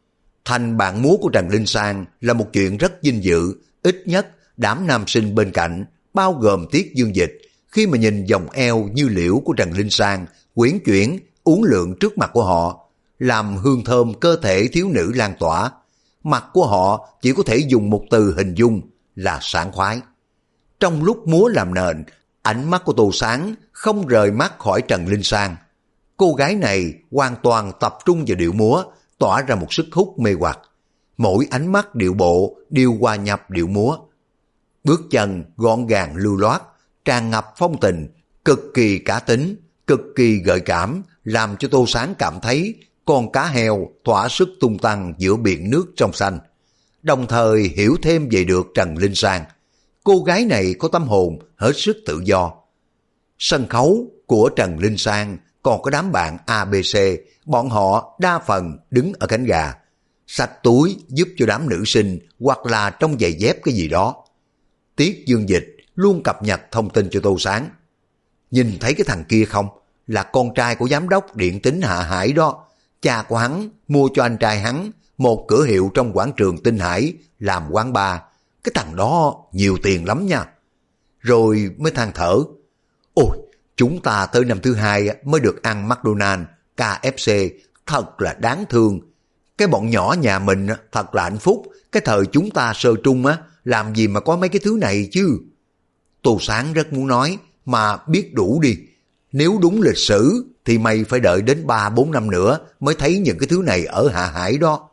Thành bạn múa của Trần Linh Sang là một chuyện rất vinh dự, ít nhất đám nam sinh bên cạnh, bao gồm Tiết Dương Dịch, khi mà nhìn vòng eo như liễu của Trần Linh Sang quyển chuyển, uốn lượn trước mặt của họ, làm hương thơm cơ thể thiếu nữ lan tỏa. Mặt của họ chỉ có thể dùng một từ hình dung là sảng khoái. Trong lúc múa làm nền, ánh mắt của Tô Sáng không rời mắt khỏi Trần Linh Sang. Cô gái này hoàn toàn tập trung vào điệu múa, tỏa ra một sức hút mê hoặc. Mỗi ánh mắt điệu bộ đều hòa nhập điệu múa. Bước chân gọn gàng lưu loát, tràn ngập phong tình, cực kỳ cá tính, cực kỳ gợi cảm, làm cho Tô Sáng cảm thấy con cá heo thỏa sức tung tăng giữa biển nước trong xanh. Đồng thời hiểu thêm về được Trần Linh Sang. Cô gái này có tâm hồn hết sức tự do. Sân khấu của Trần Linh Sang còn có đám bạn ABC, bọn họ đa phần đứng ở cánh gà, xách túi giúp cho đám nữ sinh hoặc là trong giày dép cái gì đó. Tiết Dương Dịch luôn cập nhật thông tin cho Tô Sáng. Nhìn thấy cái thằng kia không? Là con trai của giám đốc điện tín Hạ Hải đó. Cha của hắn mua cho anh trai hắn một cửa hiệu trong quảng trường Tinh Hải làm quán bar. Cái thằng đó nhiều tiền lắm nha. Rồi mới than thở. Ôi, chúng ta tới năm thứ 2 mới được ăn McDonald's, KFC, thật là đáng thương. Cái bọn nhỏ nhà mình thật là hạnh phúc. Cái thời chúng ta sơ trung làm gì mà có mấy cái thứ này chứ. Tô Sáng rất muốn nói, mà biết đủ đi. Nếu đúng lịch sử thì mày phải đợi đến 3-4 năm nữa mới thấy những cái thứ này ở Hạ Hải đó.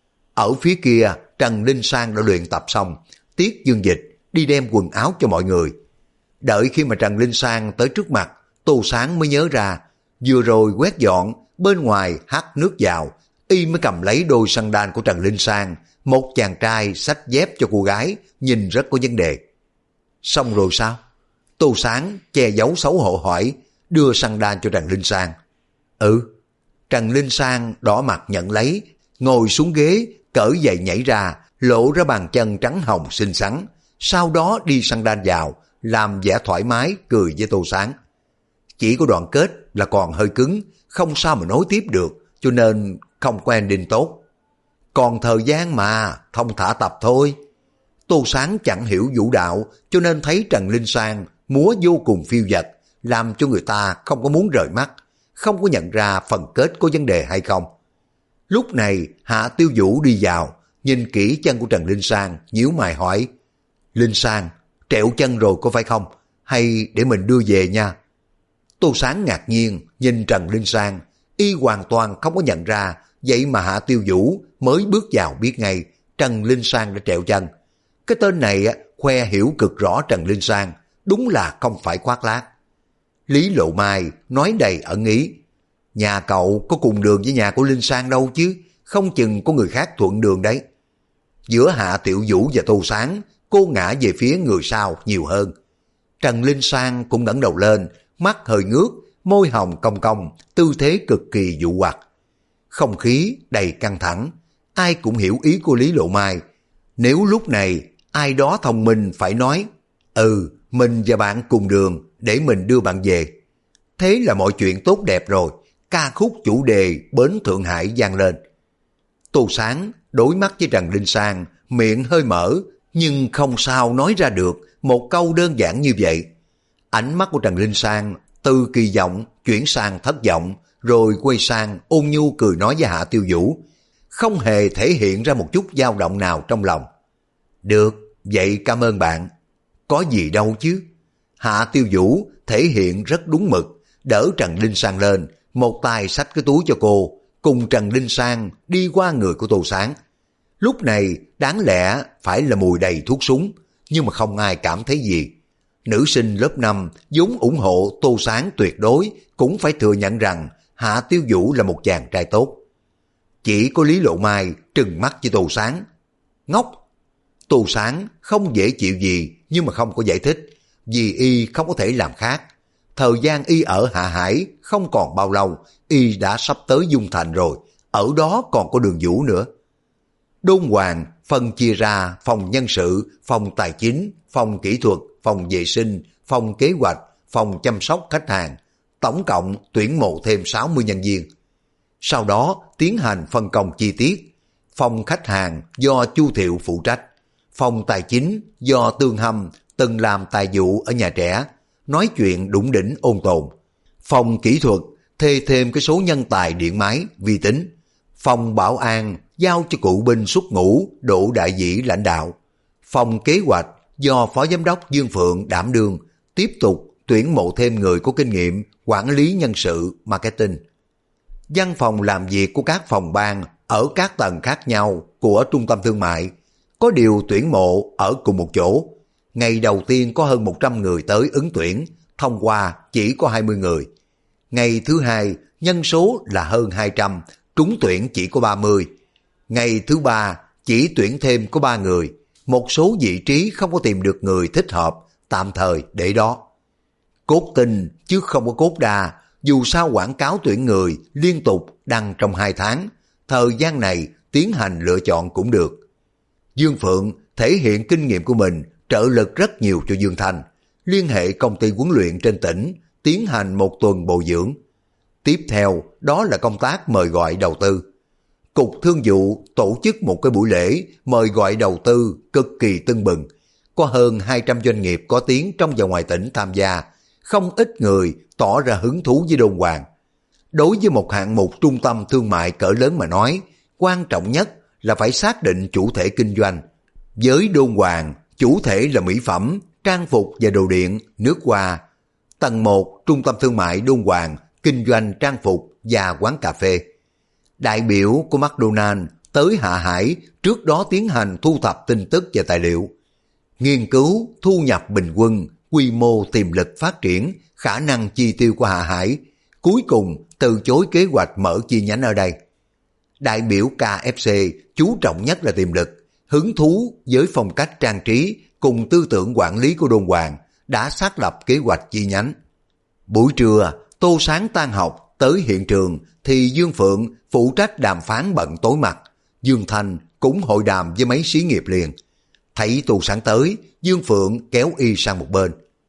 Ở phía kia, Trần Linh Sang đã luyện tập xong, Tiết Dương Dịch đi đem quần áo cho mọi người. Đợi khi mà Trần Linh Sang tới trước mặt, Tô Sáng mới nhớ ra, vừa rồi quét dọn, bên ngoài hắt nước vào, y mới cầm lấy đôi sandal của Trần Linh Sang, một chàng trai xách dép cho cô gái, nhìn rất có vấn đề. Xong rồi sao? Tô Sáng che giấu xấu hổ hỏi, đưa sandal cho Trần Linh Sang. Ừ. Trần Linh Sang đỏ mặt nhận lấy, ngồi xuống ghế, cởi giày nhảy ra, lộ ra bàn chân trắng hồng xinh xắn, sau đó đi sandal vào, làm vẻ thoải mái cười với Tô Sáng. Chỉ có đoạn kết là còn hơi cứng, không sao mà nối tiếp được, cho nên không có ending tốt. Còn thời gian mà, thông thả tập thôi. Tô Sáng chẳng hiểu vũ đạo, cho nên thấy Trần Linh Sang múa vô cùng phiêu dật, làm cho người ta không có muốn rời mắt, không có nhận ra phần kết có vấn đề hay không. Lúc này Hạ Tiêu Vũ đi vào, nhìn kỹ chân của Trần Linh Sang, nhíu mày hỏi: Linh Sang, trẹo chân rồi có phải không? Hay để mình đưa về nha? Tô Sáng ngạc nhiên nhìn Trần Linh Sang, y hoàn toàn không có nhận ra, vậy mà Hạ Tiêu Vũ mới bước vào biết ngay Trần Linh Sang đã trẹo chân. Cái tên này khoe hiểu cực rõ Trần Linh Sang, đúng là không phải khoác lác. Lý Lộ Mai nói đầy ẩn ý: nhà cậu có cùng đường với nhà của Linh Sang đâu chứ, không chừng có người khác thuận đường đấy. Giữa Hạ Tiểu Vũ và Tô Sáng, cô ngã về phía người sau nhiều hơn. Trần Linh Sang cũng ngẩng đầu lên, mắt hơi ngước, môi hồng cong cong, tư thế cực kỳ dụ hoặc. Không khí đầy căng thẳng, ai cũng hiểu ý của Lý Lộ Mai. Nếu lúc này ai đó thông minh phải nói: mình và bạn cùng đường, để mình đưa bạn về. Thế là mọi chuyện tốt đẹp rồi, ca khúc chủ đề Bến Thượng Hải vang lên. Tô Sáng đối mắt với Trần Linh Sang, miệng hơi mở, nhưng không sao nói ra được một câu đơn giản như vậy. Ánh mắt của Trần Linh Sang từ kỳ vọng chuyển sang thất vọng, rồi quay sang ôn nhu cười nói với Hạ Tiêu Vũ, không hề thể hiện ra một chút dao động nào trong lòng. Được, vậy cảm ơn bạn. Có gì đâu chứ. Hạ Tiêu Vũ thể hiện rất đúng mực, đỡ Trần Linh Sang lên, một tay xách cái túi cho cô, cùng Trần Linh Sang đi qua người của Tô Sáng. Lúc này đáng lẽ phải là mùi đầy thuốc súng, nhưng mà không ai cảm thấy gì. Nữ sinh lớp 5 vốn ủng hộ Tô Sáng tuyệt đối, cũng phải thừa nhận rằng Hạ Tiêu Vũ là một chàng trai tốt. Chỉ có Lý Lộ Mai trừng mắt với Tô Sáng. Ngốc! Tô Sáng không dễ chịu gì, nhưng mà không có giải thích, vì y không có thể làm khác. Thời gian y ở Hạ Hải không còn bao lâu, y đã sắp tới Dung Thành rồi, ở đó còn có Đường Vũ nữa. Đôn Hoàng phân chia ra phòng nhân sự, phòng tài chính, phòng kỹ thuật, phòng vệ sinh, phòng kế hoạch, phòng chăm sóc khách hàng, tổng cộng tuyển mộ thêm 60 nhân viên. Sau đó tiến hành phân công chi tiết, phòng khách hàng do Chu Thiệu phụ trách, phòng tài chính do Tương Hâm từng làm tài vụ ở nhà trẻ, nói chuyện đủng đỉnh ôn tồn. Phòng kỹ thuật thuê thêm cái số nhân tài điện máy, vi tính. Phòng bảo an giao cho cụ binh xuất ngũ, Đỗ Đại Dĩ lãnh đạo. Phòng kế hoạch do Phó Giám đốc Dương Phượng đảm đương, tiếp tục tuyển mộ thêm người có kinh nghiệm, quản lý nhân sự, marketing. Văn phòng làm việc của các phòng ban ở các tầng khác nhau của trung tâm thương mại, có điều tuyển mộ ở cùng một chỗ. Ngày đầu tiên có hơn 100 người tới ứng tuyển, thông qua chỉ có 20 người. Ngày thứ hai, nhân số là hơn 200, trúng tuyển chỉ có 30. Ngày thứ ba, chỉ tuyển thêm có 3 người. Một số vị trí không có tìm được người thích hợp, tạm thời để đó. Cốt tinh chứ không có cốt đa, dù sao quảng cáo tuyển người liên tục đăng trong 2 tháng, thời gian này tiến hành lựa chọn cũng được. Dương Phượng thể hiện kinh nghiệm của mình, trợ lực rất nhiều cho Dương Thanh, liên hệ công ty huấn luyện trên tỉnh, tiến hành một tuần bồi dưỡng. Tiếp theo đó là công tác mời gọi đầu tư. Cục Thương vụ tổ chức một cái buổi lễ mời gọi đầu tư cực kỳ tưng bừng, có hơn 200 doanh nghiệp có tiếng trong và ngoài tỉnh tham gia, không ít người tỏ ra hứng thú với Đôn Hoàng. Đối với một hạng mục trung tâm thương mại cỡ lớn mà nói, quan trọng nhất là phải xác định chủ thể kinh doanh. Với Đôn Hoàng, chủ thể là mỹ phẩm, trang phục và đồ điện, nước hoa. Tầng 1, trung tâm thương mại Đôn Hoàng, kinh doanh trang phục và quán cà phê. Đại biểu của McDonald tới Hạ Hải trước đó tiến hành thu thập tin tức và tài liệu, nghiên cứu thu nhập bình quân, quy mô tiềm lực phát triển, khả năng chi tiêu của Hạ Hải, cuối cùng từ chối kế hoạch mở chi nhánh ở đây. Đại biểu KFC chú trọng nhất là tiềm lực, hứng thú với phong cách trang trí cùng tư tưởng quản lý của Đôn Hoàng, đã xác lập kế hoạch chi nhánh. Buổi trưa, Tô Sáng tan học tới hiện trường thì Dương Phượng phụ trách đàm phán bận tối mặt, Dương Thanh cũng hội đàm với mấy xí nghiệp liền. Thấy Tô Sáng tới, Dương Phượng kéo y sang một bên.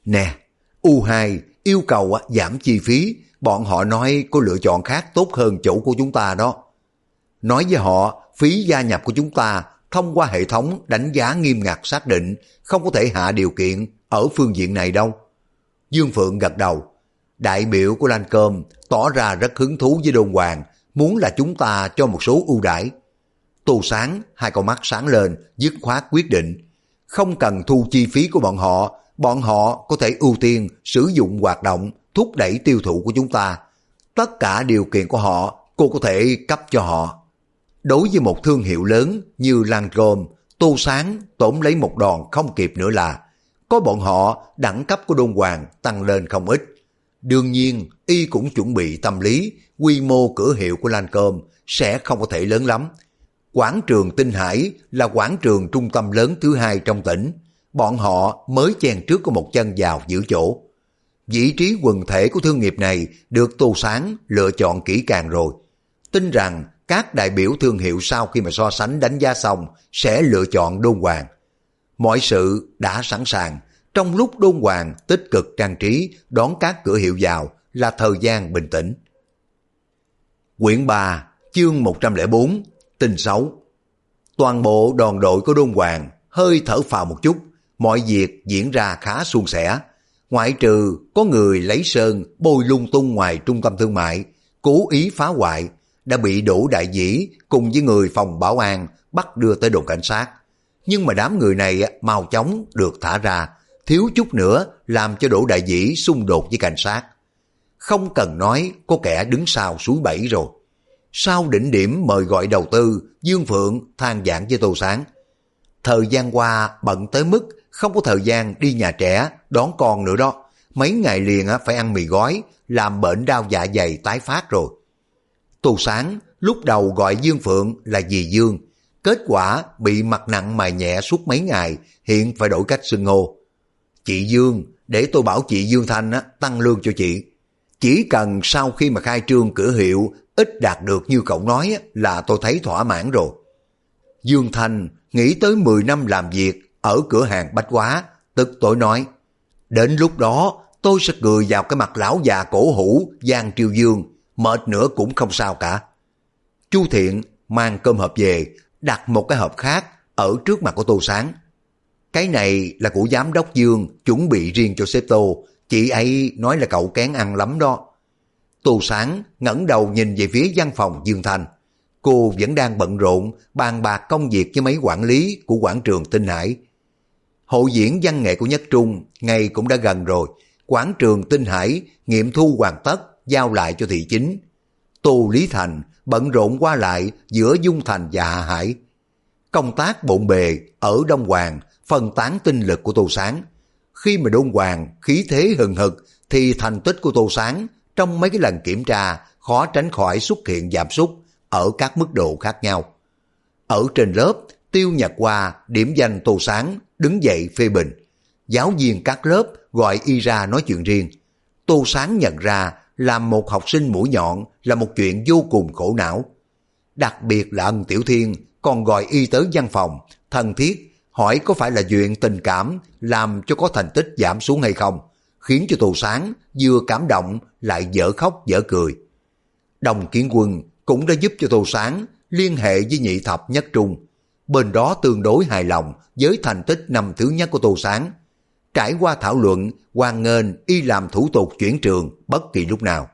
Nè, U2 yêu cầu giảm chi phí, bọn họ nói có lựa chọn khác tốt hơn chỗ của chúng ta đó. Nói với họ, phí gia nhập của chúng ta thông qua hệ thống đánh giá nghiêm ngặt xác định, không có thể hạ điều kiện ở phương diện này đâu. Dương Phượng gật đầu. Đại biểu của Lancome tỏ ra rất hứng thú với Đôn Hoàng, muốn là chúng ta cho một số ưu đãi. Tô Sáng hai con mắt sáng lên, dứt khoát quyết định. Không cần thu chi phí của bọn họ có thể ưu tiên sử dụng hoạt động thúc đẩy tiêu thụ của chúng ta. Tất cả điều kiện của họ, cô có thể cấp cho họ. Đối với một thương hiệu lớn như Lancome, Tô Sáng tổn lấy một đòn không kịp nữa là có bọn họ đẳng cấp của Đôn Hoàng tăng lên không ít. Đương nhiên, y cũng chuẩn bị tâm lý, quy mô cửa hiệu của Lancome sẽ không có thể lớn lắm. Quảng trường Tinh Hải là quảng trường trung tâm lớn thứ hai trong tỉnh. Bọn họ mới chen trước có một chân vào giữ chỗ. Vị trí quần thể của thương nghiệp này được Tô Sáng lựa chọn kỹ càng rồi. Tin rằng các đại biểu thương hiệu sau khi mà so sánh đánh giá xong sẽ lựa chọn Đôn Hoàng. Mọi sự đã sẵn sàng. Trong lúc Đôn Hoàng tích cực trang trí đón các cửa hiệu vào là thời gian bình tĩnh. Quyển 3, chương 104, tin xấu. Toàn bộ đoàn đội của Đôn Hoàng hơi thở phào một chút, mọi việc diễn ra khá suôn sẻ. Ngoại trừ có người lấy sơn bôi lung tung ngoài trung tâm thương mại, cố ý phá hoại, đã bị Đỗ Đại Dĩ cùng với người phòng bảo an bắt đưa tới đồn cảnh sát. Nhưng mà đám người này mau chóng được thả ra, thiếu chút nữa làm cho Đỗ Đại Dĩ xung đột với cảnh sát. Không cần nói có kẻ đứng sau suối bẫy rồi. Sau đỉnh điểm mời gọi đầu tư, Dương Phượng than vãn với Tô Sáng. Thời gian qua bận tới mức không có thời gian đi nhà trẻ đón con nữa đó. Mấy ngày liền phải ăn mì gói, làm bệnh đau dạ dày tái phát rồi. Tô Sáng lúc đầu gọi Dương Phượng là dì Dương. Kết quả bị mặt nặng mày nhẹ suốt mấy ngày, hiện phải đổi cách xưng hô. Chị Dương, để tôi bảo chị Dương Thanh tăng lương cho chị. Chỉ cần sau khi mà khai trương cửa hiệu ít đạt được như cậu nói là tôi thấy thỏa mãn rồi. Dương Thanh nghĩ tới 10 năm làm việc ở cửa hàng bách hóa, tức tối nói, đến lúc đó tôi sẽ cười vào cái mặt lão già cổ hủ Giang Triều Dương, mệt nữa cũng không sao cả. Chu Thiện mang cơm hộp về, đặt một cái hộp khác ở trước mặt của Tô Sáng. Cái này là của giám đốc Dương chuẩn bị riêng cho sếp Tô, chị ấy nói là cậu kén ăn lắm đó. Tô Sáng ngẩng đầu nhìn về phía văn phòng Dương Thanh. Cô vẫn đang bận rộn bàn bạc công việc với mấy quản lý của quảng trường Tinh Hải. Hội diễn văn nghệ của Nhất Trung ngày cũng đã gần rồi. Quảng trường Tinh Hải nghiệm thu hoàn tất, giao lại cho thị chính. Tô Lý Thành bận rộn qua lại giữa Dung Thành và Hạ Hải. Công tác bộn bề ở Đông Hoàng phân tán tinh lực của Tô Sáng. Khi mà Đôn Hoàng khí thế hừng hực thì thành tích của Tô Sáng trong mấy cái lần kiểm tra khó tránh khỏi xuất hiện giảm sút ở các mức độ khác nhau. Ở trên lớp, Tiêu Nhật Hoa điểm danh Tô Sáng đứng dậy phê bình. Giáo viên các lớp gọi y ra nói chuyện riêng. Tô Sáng nhận ra làm một học sinh mũi nhọn là một chuyện vô cùng khổ não. Đặc biệt là Ân Tiểu Thiên còn gọi y tới văn phòng, thân thiết, hỏi có phải là chuyện tình cảm làm cho có thành tích giảm xuống hay không, khiến cho Tô Sáng vừa cảm động lại dở khóc dở cười. Đồng Kiến Quân cũng đã giúp cho Tô Sáng liên hệ với nhị thập Nhất Trung. Bên đó tương đối hài lòng với thành tích năm thứ nhất của Tô Sáng. Trải qua thảo luận, hoan nghênh y làm thủ tục chuyển trường bất kỳ lúc nào.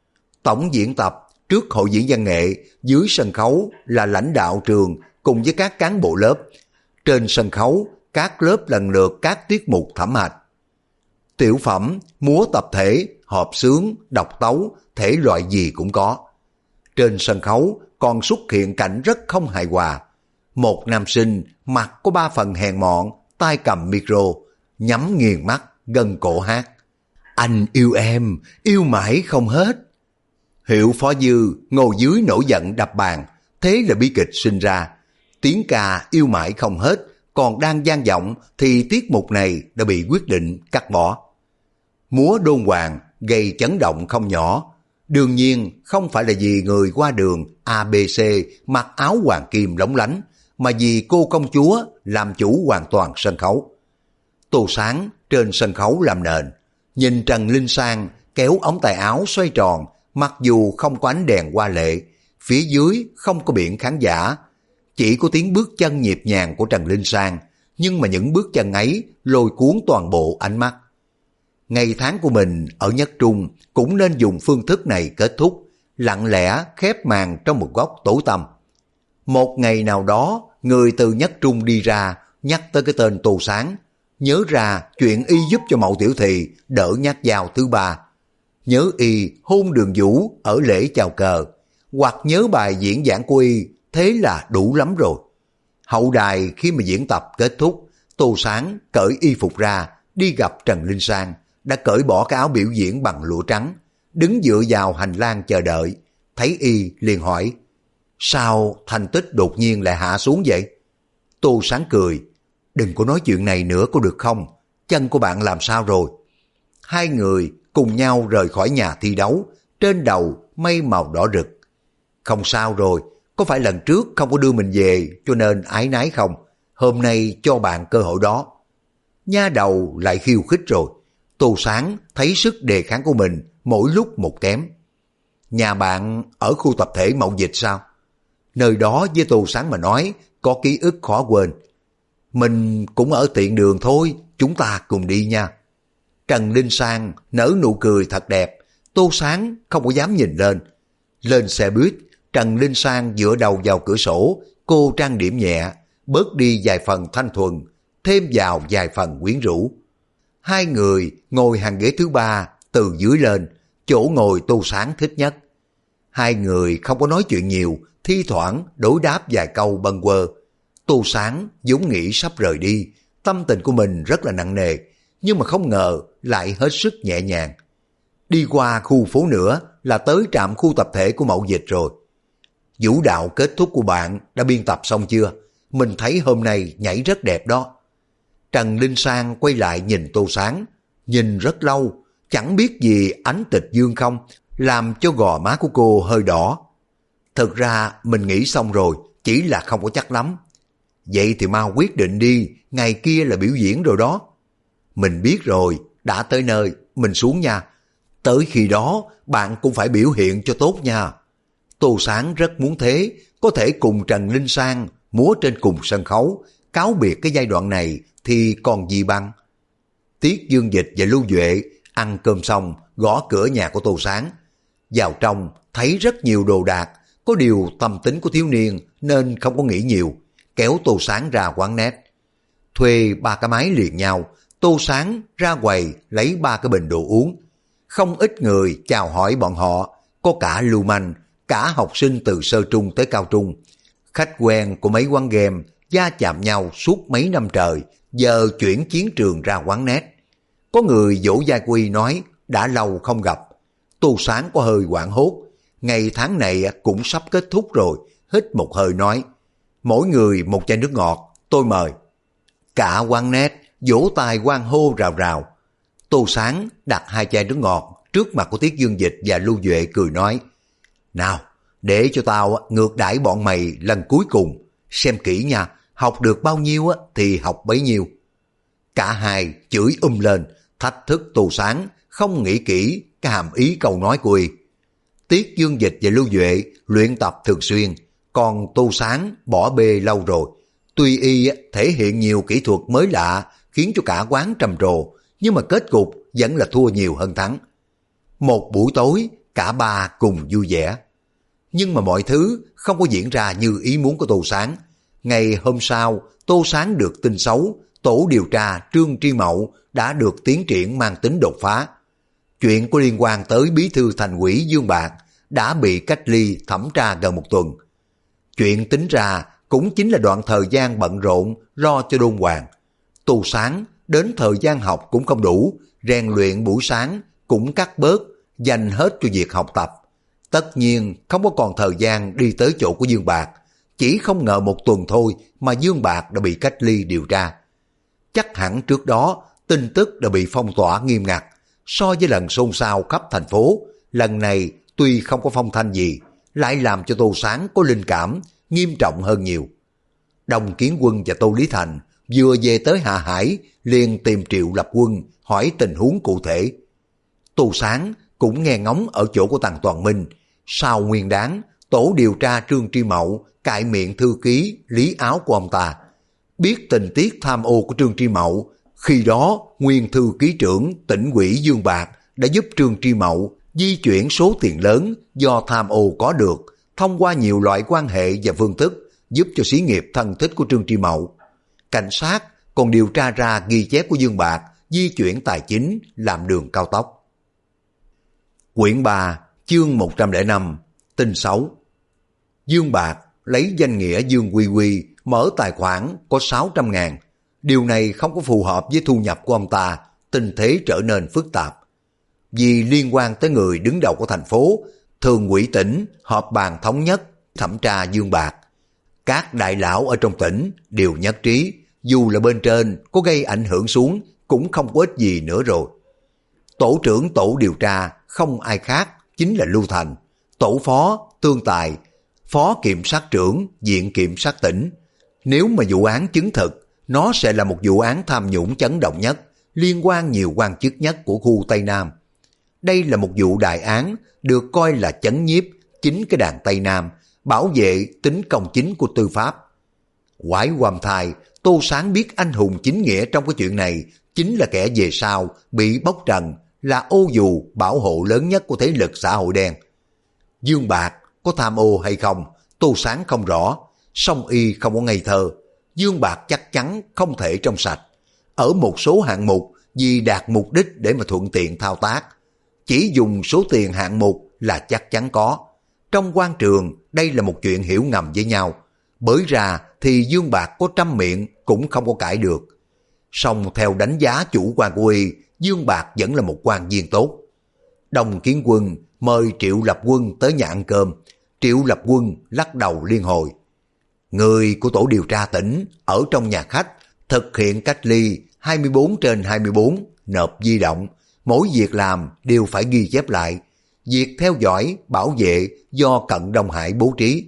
Tổng diễn tập trước hội diễn văn nghệ, dưới sân khấu là lãnh đạo trường cùng với các cán bộ lớp. Trên sân khấu, các lớp lần lượt các tiết mục thẩm hạch. Tiểu phẩm, múa tập thể, họp xướng, đọc tấu, thể loại gì cũng có. Trên sân khấu còn xuất hiện cảnh rất không hài hòa. Một nam sinh mặt có 3 phần hèn mọn, tay cầm micro, nhắm nghiền mắt, gân cổ hát. Anh yêu em, yêu mãi không hết. Hiệu Phó Dư ngồi dưới nổi giận đập bàn, thế là bi kịch sinh ra. Tiếng ca yêu mãi không hết còn đang vang vọng thì tiết mục này đã bị quyết định cắt bỏ. Múa Đôn Hoàng gây chấn động không nhỏ. Đương nhiên không phải là vì người qua đường ABC mặc áo hoàng kim lóng lánh, mà vì cô công chúa làm chủ hoàn toàn sân khấu. Tô Sáng trên sân khấu làm nền, nhìn Trần Linh Sang kéo ống tay áo xoay tròn, mặc dù không có ánh đèn hoa lệ, phía dưới không có biển khán giả, chỉ có tiếng bước chân nhịp nhàng của Trần Linh Sang, nhưng mà những bước chân ấy lôi cuốn toàn bộ ánh mắt. Ngày tháng của mình ở Nhất Trung cũng nên dùng phương thức này kết thúc, lặng lẽ khép màn trong một góc tối tăm. Một ngày nào đó, người từ Nhất Trung đi ra, nhắc tới cái tên Tô Sáng, nhớ ra chuyện y giúp cho Mậu Tiểu Thì đỡ nhát dao thứ ba, nhớ y hôn Đường Vũ ở lễ chào cờ, hoặc nhớ bài diễn giảng của y, thế là đủ lắm rồi. Hậu đài khi mà diễn tập kết thúc, Tô Sáng cởi y phục ra, đi gặp Trần Linh Sang, đã cởi bỏ cái áo biểu diễn bằng lụa trắng, đứng dựa vào hành lang chờ đợi. Thấy y liền hỏi, sao thành tích đột nhiên lại hạ xuống vậy? Tô Sáng cười, đừng có nói chuyện này nữa có được không? Chân của bạn làm sao rồi? Hai người cùng nhau rời khỏi nhà thi đấu, trên đầu mây màu đỏ rực. Không sao rồi, có phải lần trước không có đưa mình về cho nên ái nái không? Hôm nay cho bạn cơ hội đó. Nha đầu lại khiêu khích rồi. Tô Sáng thấy sức đề kháng của mình mỗi lúc một kém. Nhà bạn ở khu tập thể Mậu Dịch sao? Nơi đó với Tô Sáng mà nói có ký ức khó quên. Mình cũng ở tiện đường thôi, chúng ta cùng đi nha. Trần Linh Sang nở nụ cười thật đẹp. Tô Sáng không có dám nhìn lên. Lên xe buýt, Trần Linh Sang dựa đầu vào cửa sổ, cô trang điểm nhẹ, bớt đi vài phần thanh thuần, thêm vào vài phần quyến rũ. Hai người ngồi hàng ghế thứ ba, từ dưới lên, chỗ ngồi Tô Sáng thích nhất. Hai người không có nói chuyện nhiều, thi thoảng đối đáp vài câu bâng quơ. Tô Sáng vốn nghĩ sắp rời đi, tâm tình của mình rất là nặng nề, nhưng mà không ngờ lại hết sức nhẹ nhàng. Đi qua khu phố nữa là tới trạm khu tập thể của Mậu Dịch rồi. Vũ đạo kết thúc của bạn đã biên tập xong chưa? Mình thấy hôm nay nhảy rất đẹp đó. Trần Linh Sang quay lại nhìn Tô Sáng, nhìn rất lâu, chẳng biết gì ánh tịch dương không, làm cho gò má của cô hơi đỏ. Thực ra mình nghĩ xong rồi, chỉ là không có chắc lắm. Vậy thì mau quyết định đi, ngày kia là biểu diễn rồi đó. Mình biết rồi, đã tới nơi, mình xuống nha. Tới khi đó, bạn cũng phải biểu hiện cho tốt nha. Tô Sáng rất muốn thế, có thể cùng Trần Linh Sang múa trên cùng sân khấu, cáo biệt cái giai đoạn này thì còn gì bằng. Tiết Dương Dịch và Lưu Duệ ăn cơm xong, gõ cửa nhà của Tô Sáng. Vào trong, thấy rất nhiều đồ đạc, có điều tâm tính của thiếu niên nên không có nghĩ nhiều, kéo Tô Sáng ra quán net. Thuê 3 cái máy liền nhau, Tô Sáng ra quầy lấy 3 cái bình đồ uống. Không ít người chào hỏi bọn họ, có cả lưu manh, cả học sinh từ sơ trung tới cao trung. Khách quen của mấy quán game va chạm nhau suốt mấy năm trời, giờ chuyển chiến trường ra quán net. Có người vỗ vai Quy nói đã lâu không gặp. Tô Sáng có hơi hoảng hốt, ngày tháng này cũng sắp kết thúc rồi, hít một hơi nói, mỗi người một chai nước ngọt, tôi mời. Cả quán net vỗ tay hoan hô rào rào. Tô Sáng đặt 2 chai nước ngọt trước mặt của Tiết Dương Dịch và Lưu Duệ, cười nói, nào, để cho tao ngược đãi bọn mày lần cuối cùng, xem kỹ nha, học được bao nhiêu thì học bấy nhiêu. Cả hai chửi lên, thách thức Tô Sáng, không nghĩ kỹ cái hàm ý câu nói của y. Tiết Dương Dịch và Lưu Duệ luyện tập thường xuyên, còn Tô Sáng bỏ bê lâu rồi. Tuy y thể hiện nhiều kỹ thuật mới lạ, khiến cho cả quán trầm trồ, nhưng mà kết cục vẫn là thua nhiều hơn thắng. Một buổi tối, cả ba cùng vui vẻ. Nhưng mà mọi thứ không có diễn ra như ý muốn của Tô Sáng. Ngày hôm sau, Tô Sáng được tin xấu, tổ điều tra Trương Tri Mậu đã được tiến triển mang tính đột phá. Chuyện có liên quan tới bí thư thành ủy Dương Bạc đã bị cách ly thẩm tra gần 1 tuần. Chuyện tính ra cũng chính là đoạn thời gian bận rộn lo cho Đôn Hoàng. Tô Sáng đến thời gian học cũng không đủ, rèn luyện buổi sáng cũng cắt bớt, dành hết cho việc học tập. Tất nhiên không có còn thời gian đi tới chỗ của Dương Bạc, chỉ không ngờ 1 tuần thôi mà Dương Bạc đã bị cách ly điều tra. Chắc hẳn trước đó tin tức đã bị phong tỏa nghiêm ngặt, so với lần xôn xao khắp thành phố, lần này tuy không có phong thanh gì, lại làm cho Tô Sáng có linh cảm nghiêm trọng hơn nhiều. Đồng Kiến Quân và Tô Lý Thành vừa về tới Hạ Hải liền tìm Triệu Lập Quân hỏi tình huống cụ thể. Tô Sáng cũng nghe ngóng ở chỗ của Tần Toàn Minh. Sau nguyên đáng, tổ điều tra Trương Tri Mậu cại miệng thư ký Lý Áo của ông ta. Biết tình tiết tham ô của Trương Tri Mậu, khi đó nguyên thư ký trưởng tỉnh ủy Dương Bạc đã giúp Trương Tri Mậu di chuyển số tiền lớn do tham ô có được thông qua nhiều loại quan hệ và phương thức giúp cho xí nghiệp thân thích của Trương Tri Mậu. Cảnh sát còn điều tra ra ghi chép của Dương Bạc di chuyển tài chính làm đường cao tốc. Quyển 3, chương 105, tin xấu. Dương Bạc lấy danh nghĩa Dương Quy Quy mở tài khoản có 600.000. Điều này không có phù hợp với thu nhập của ông ta, tình thế trở nên phức tạp. Vì liên quan tới người đứng đầu của thành phố, thường ủy tỉnh họp bàn thống nhất thẩm tra Dương Bạc. Các đại lão ở trong tỉnh đều nhất trí, dù là bên trên có gây ảnh hưởng xuống cũng không có ích gì nữa rồi. Tổ trưởng tổ điều tra không ai khác chính là Lưu Thành, tổ phó Tương Tài, phó kiểm sát trưởng viện kiểm sát tỉnh. Nếu mà vụ án chứng thực, nó sẽ là một vụ án tham nhũng chấn động nhất, liên quan nhiều quan chức nhất của khu Tây Nam. Đây là một vụ đại án được coi là chấn nhiếp chính cái đàn Tây Nam, bảo vệ tính công chính của tư pháp. Quái Hoàm Thai, Tô Sáng biết anh hùng chính nghĩa trong cái chuyện này chính là kẻ về sau bị bóc trần, là ô dù bảo hộ lớn nhất của thế lực xã hội đen. Dương Bạc có tham ô hay không, Tô Sáng không rõ, song y không có ngây thơ. Dương Bạc chắc chắn không thể trong sạch. Ở một số hạng mục vì đạt mục đích để mà thuận tiện thao tác, chỉ dùng số tiền hạng mục là chắc chắn có. Trong quan trường đây là một chuyện hiểu ngầm với nhau, bởi ra thì Dương Bạc có trăm miệng cũng không có cãi được. Song theo đánh giá chủ quan của y, Dương Bạc vẫn là một quan viên tốt. Đồng Kiến Quân mời Triệu Lập Quân tới nhà ăn cơm. Triệu Lập Quân lắc đầu liên hồi. Người của tổ điều tra tỉnh ở trong nhà khách thực hiện cách ly 24/24, nộp di động, mỗi việc làm đều phải ghi chép lại. Việc theo dõi, bảo vệ do Cận Đông Hải bố trí.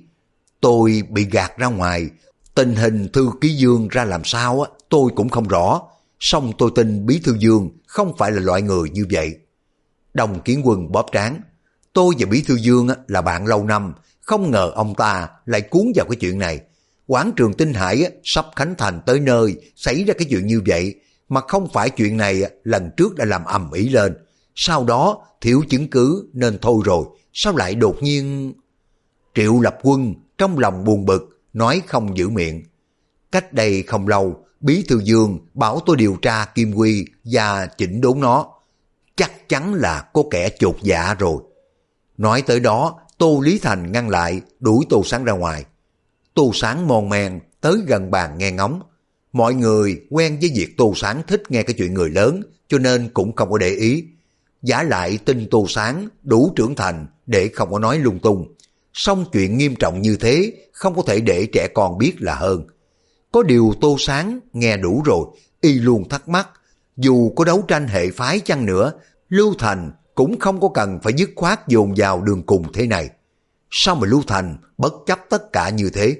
Tôi bị gạt ra ngoài, tình hình thư ký Dương ra làm sao tôi cũng không rõ, song tôi tin bí thư Dương không phải là loại người như vậy. Đồng Kiến Quân bóp trán. Tôi và bí thư Dương là bạn lâu năm, không ngờ ông ta lại cuốn vào cái chuyện này. Quảng trường Tinh Hải sắp khánh thành tới nơi xảy ra cái chuyện như vậy, mà không phải chuyện này lần trước đã làm ầm ĩ lên, sau đó thiếu chứng cứ nên thôi rồi, sao lại đột nhiên... Triệu Lập Quân trong lòng buồn bực, nói không giữ miệng. Cách đây không lâu, bí thư Dương bảo tôi điều tra Kim Quy và chỉnh đốn nó. Chắc chắn là có kẻ chột dạ rồi. Nói tới đó, Tô Lý Thành ngăn lại, đuổi Tô Sáng ra ngoài. Tô Sáng mòn men tới gần bàn nghe ngóng. Mọi người quen với việc Tô Sáng thích nghe cái chuyện người lớn, cho nên cũng không có để ý. Giả lại tin Tô Sáng đủ trưởng thành để không có nói lung tung. Song chuyện nghiêm trọng như thế không có thể để trẻ con biết là hơn. Có điều Tô Sáng nghe đủ rồi, y luôn thắc mắc. Dù có đấu tranh hệ phái chăng nữa, Lưu Thành cũng không có cần phải dứt khoát dồn vào đường cùng thế này. Sao mà Lưu Thành bất chấp tất cả như thế?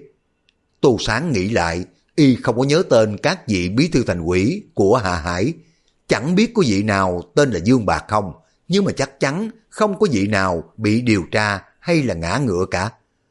Tô Sáng nghĩ lại, y không có nhớ tên các vị bí thư thành ủy của Hạ Hải. Chẳng biết có vị nào tên là Dương Bạc không, nhưng mà chắc chắn không có vị nào bị điều tra hay là ngã ngựa cả.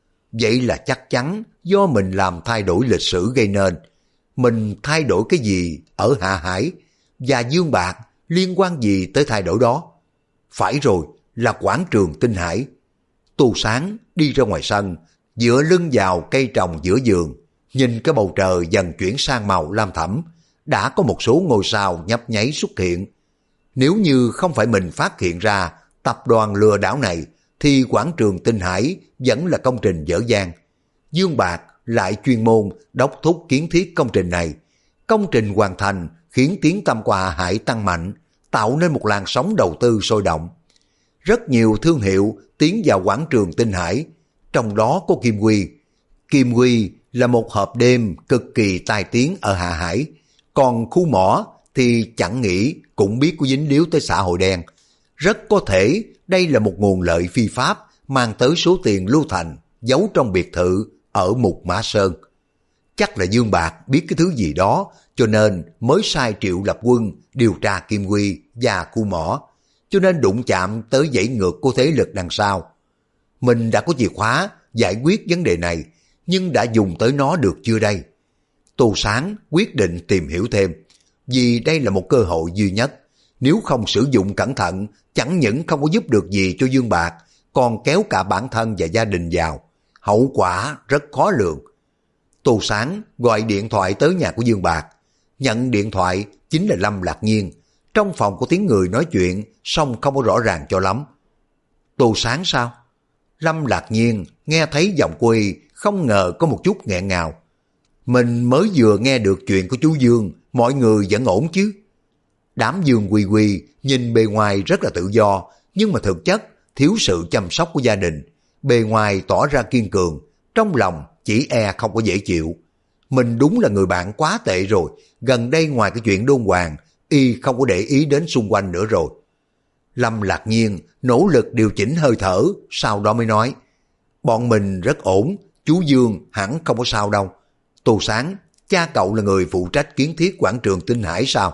Vậy là chắc chắn do mình làm thay đổi lịch sử gây nên. Mình thay đổi cái gì ở Hạ Hải, và Dương Bạc liên quan gì tới thay đổi đó? Phải rồi, là quảng trường Tinh Hải. Tô Sáng đi ra ngoài sân, dựa lưng vào cây trồng giữa vườn, nhìn cái bầu trời dần chuyển sang màu lam thẫm, đã có một số ngôi sao nhấp nháy xuất hiện. Nếu như không phải mình phát hiện ra tập đoàn lừa đảo này, thì quảng trường Tinh Hải vẫn là công trình dở dang. Dương Bạc lại chuyên môn đốc thúc kiến thiết công trình này. Công trình hoàn thành khiến tiếng tăm của Hạ Hải tăng mạnh, tạo nên một làn sóng đầu tư sôi động. Rất nhiều thương hiệu tiến vào quảng trường Tinh Hải, trong đó có Kim Quy. Kim Quy là một hộp đêm cực kỳ tai tiếng ở Hạ Hải, còn khu mỏ thì chẳng nghĩ cũng biết có dính líu tới xã hội đen. Rất có thể đây là một nguồn lợi phi pháp mang tới số tiền Lưu Thành giấu trong biệt thự ở Mục Mã Sơn. Chắc là Dương Bạc biết cái thứ gì đó, cho nên mới sai Triệu Lập Quân điều tra Kim Quy và khu mỏ, cho nên đụng chạm tới dãy ngược của thế lực đằng sau. Mình đã có chìa khóa giải quyết vấn đề này, nhưng đã dùng tới nó được chưa đây? Tô Sáng quyết định tìm hiểu thêm, vì đây là một cơ hội duy nhất. Nếu không sử dụng cẩn thận, chẳng những không có giúp được gì cho Dương Bạc, còn kéo cả bản thân và gia đình vào. Hậu quả rất khó lường. Tô Sáng gọi điện thoại tới nhà của Dương Bạc. Nhận điện thoại chính là Lâm Lạc Nhiên. Trong phòng có tiếng người nói chuyện, song không có rõ ràng cho lắm. Tô Sáng sao? Lâm Lạc Nhiên nghe thấy giọng của y, không ngờ có một chút nghẹn ngào. Mình mới vừa nghe được chuyện của chú Dương, mọi người vẫn ổn chứ? Đám Dương Quy Quy nhìn bề ngoài rất là tự do, nhưng mà thực chất thiếu sự chăm sóc của gia đình. Bề ngoài tỏ ra kiên cường, trong lòng chỉ e không có dễ chịu. Mình đúng là người bạn quá tệ rồi, gần đây ngoài cái chuyện Đôn Hoàng, y không có để ý đến xung quanh nữa rồi. Lâm Lạc Nhiên nỗ lực điều chỉnh hơi thở, sau đó mới nói, bọn mình rất ổn, chú Dương hẳn không có sao đâu. Tô Sáng, cha cậu là người phụ trách kiến thiết quảng trường Tinh Hải sao?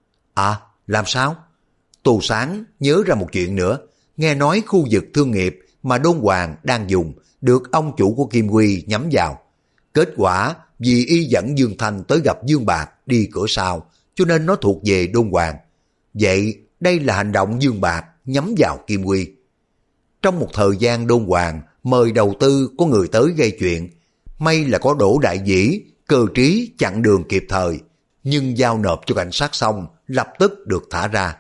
À, làm sao? Tô Sáng nhớ ra một chuyện nữa, nghe nói khu vực thương nghiệp mà Đôn Hoàng đang dùng được ông chủ của Kim Quy nhắm vào. Kết quả vì y dẫn Dương Thanh tới gặp Dương Bạc đi cửa sau, cho nên nó thuộc về Đôn Hoàng. Vậy đây là hành động Dương Bạc nhắm vào Kim Quy. Trong một thời gian Đôn Hoàng mời đầu tư có người tới gây chuyện, may là có Đỗ Đại Dĩ cơ trí chặn đường kịp thời, nhưng giao nộp cho cảnh sát xong lập tức được thả ra.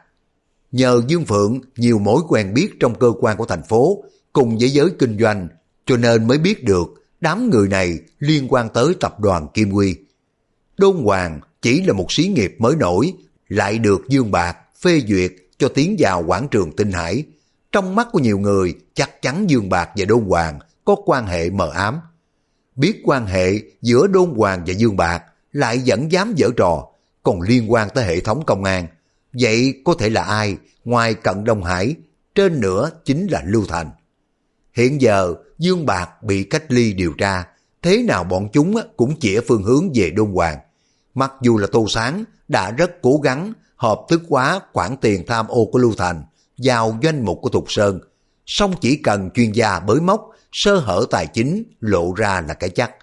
Nhờ Dương Phượng nhiều mối quen biết trong cơ quan của thành phố cùng với giới kinh doanh, cho nên mới biết được đám người này liên quan tới tập đoàn Kim Quy. Đôn Hoàng chỉ là một xí nghiệp mới nổi, lại được Dương Bạc phê duyệt cho tiến vào quảng trường Tinh Hải. Trong mắt của nhiều người, chắc chắn Dương Bạc và Đôn Hoàng có quan hệ mờ ám. Biết quan hệ giữa Đôn Hoàng và Dương Bạc, lại vẫn dám giở trò, còn liên quan tới hệ thống công an. Vậy có thể là ai ngoài Cận Đông Hải, trên nữa chính là Lưu Thành. Hiện giờ Dương Bạc bị cách ly điều tra, thế nào bọn chúng cũng chĩa phương hướng về Đôn Hoàng. Mặc dù là Tô Sáng đã rất cố gắng hợp thức hóa khoản tiền tham ô của Lưu Thành vào doanh mục của Thục Sơn, song chỉ cần chuyên gia bới móc, sơ hở tài chính lộ ra là cái chắc.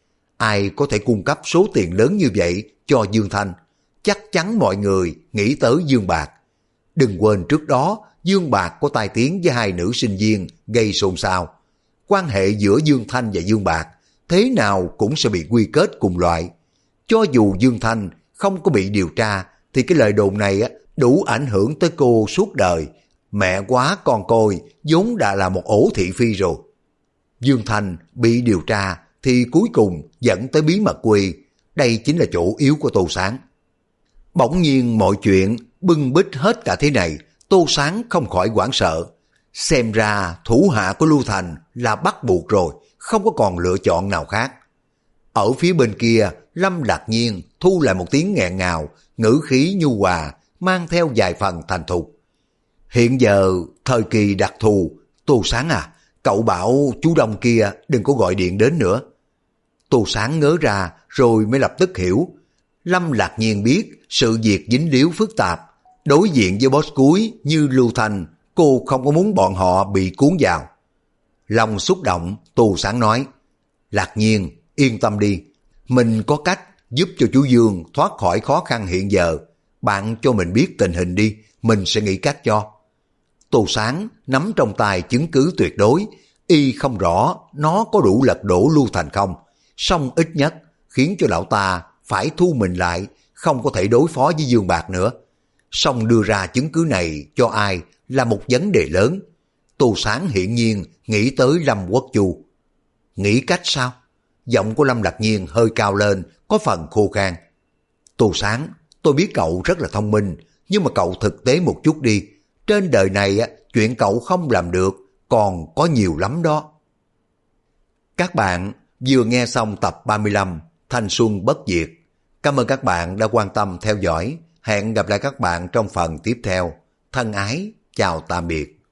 Ai có thể cung cấp số tiền lớn như vậy cho Dương Thanh? Chắc chắn mọi người nghĩ tới Dương Bạc. Đừng quên trước đó Dương Bạc có tai tiếng với hai nữ sinh viên gây xôn xao. Quan hệ giữa Dương Thanh và Dương Bạc thế nào cũng sẽ bị quy kết cùng loại. Cho dù Dương Thanh không có bị điều tra thì cái lời đồn này đủ ảnh hưởng tới cô suốt đời. Mẹ quá con côi vốn đã là một ổ thị phi rồi. Dương Thanh bị điều tra thì cuối cùng dẫn tới bí mật quy. Đây chính là chỗ yếu của Tô Sáng. Bỗng nhiên mọi chuyện bưng bít hết cả thế này, Tô Sáng không khỏi hoảng sợ. Xem ra thủ hạ của Lưu Thành là bắt buộc rồi, không có còn lựa chọn nào khác. Ở phía bên kia, Lâm Lạc Nhiên thu lại một tiếng nghẹn ngào, ngữ khí nhu hòa, mang theo vài phần thành thục. Hiện giờ, thời kỳ đặc thù, Tô Sáng à, cậu bảo chú Đông kia đừng có gọi điện đến nữa. Tô Sáng ngớ ra rồi mới lập tức hiểu. Lâm Lạc Nhiên biết sự việc dính líu phức tạp. Đối diện với boss cuối như Lưu Thành, cô không có muốn bọn họ bị cuốn vào. Lòng xúc động, Tô Sáng nói, Lạc Nhiên, yên tâm đi. Mình có cách giúp cho chú Dương thoát khỏi khó khăn hiện giờ. Bạn cho mình biết tình hình đi, mình sẽ nghĩ cách cho. Tô Sáng nắm trong tay chứng cứ tuyệt đối. Y không rõ nó có đủ lật đổ Lưu Thành không, song ít nhất khiến cho lão ta phải thu mình lại, không có thể đối phó với Dương Bạc nữa. Song đưa ra chứng cứ này cho ai là một vấn đề lớn. Tô Sáng hiển nhiên nghĩ tới Lâm Quốc Chu. Nghĩ cách sao? Giọng của Lâm Lạc Nhiên hơi cao lên, có phần khô khan. Tô Sáng, tôi biết cậu rất là thông minh, nhưng mà cậu thực tế một chút đi. Trên đời này chuyện cậu không làm được còn có nhiều lắm đó. Các bạn vừa nghe xong tập 35 Thanh Xuân Bất Diệt. Cảm ơn các bạn đã quan tâm theo dõi. Hẹn gặp lại các bạn trong phần tiếp theo. Thân ái, chào tạm biệt.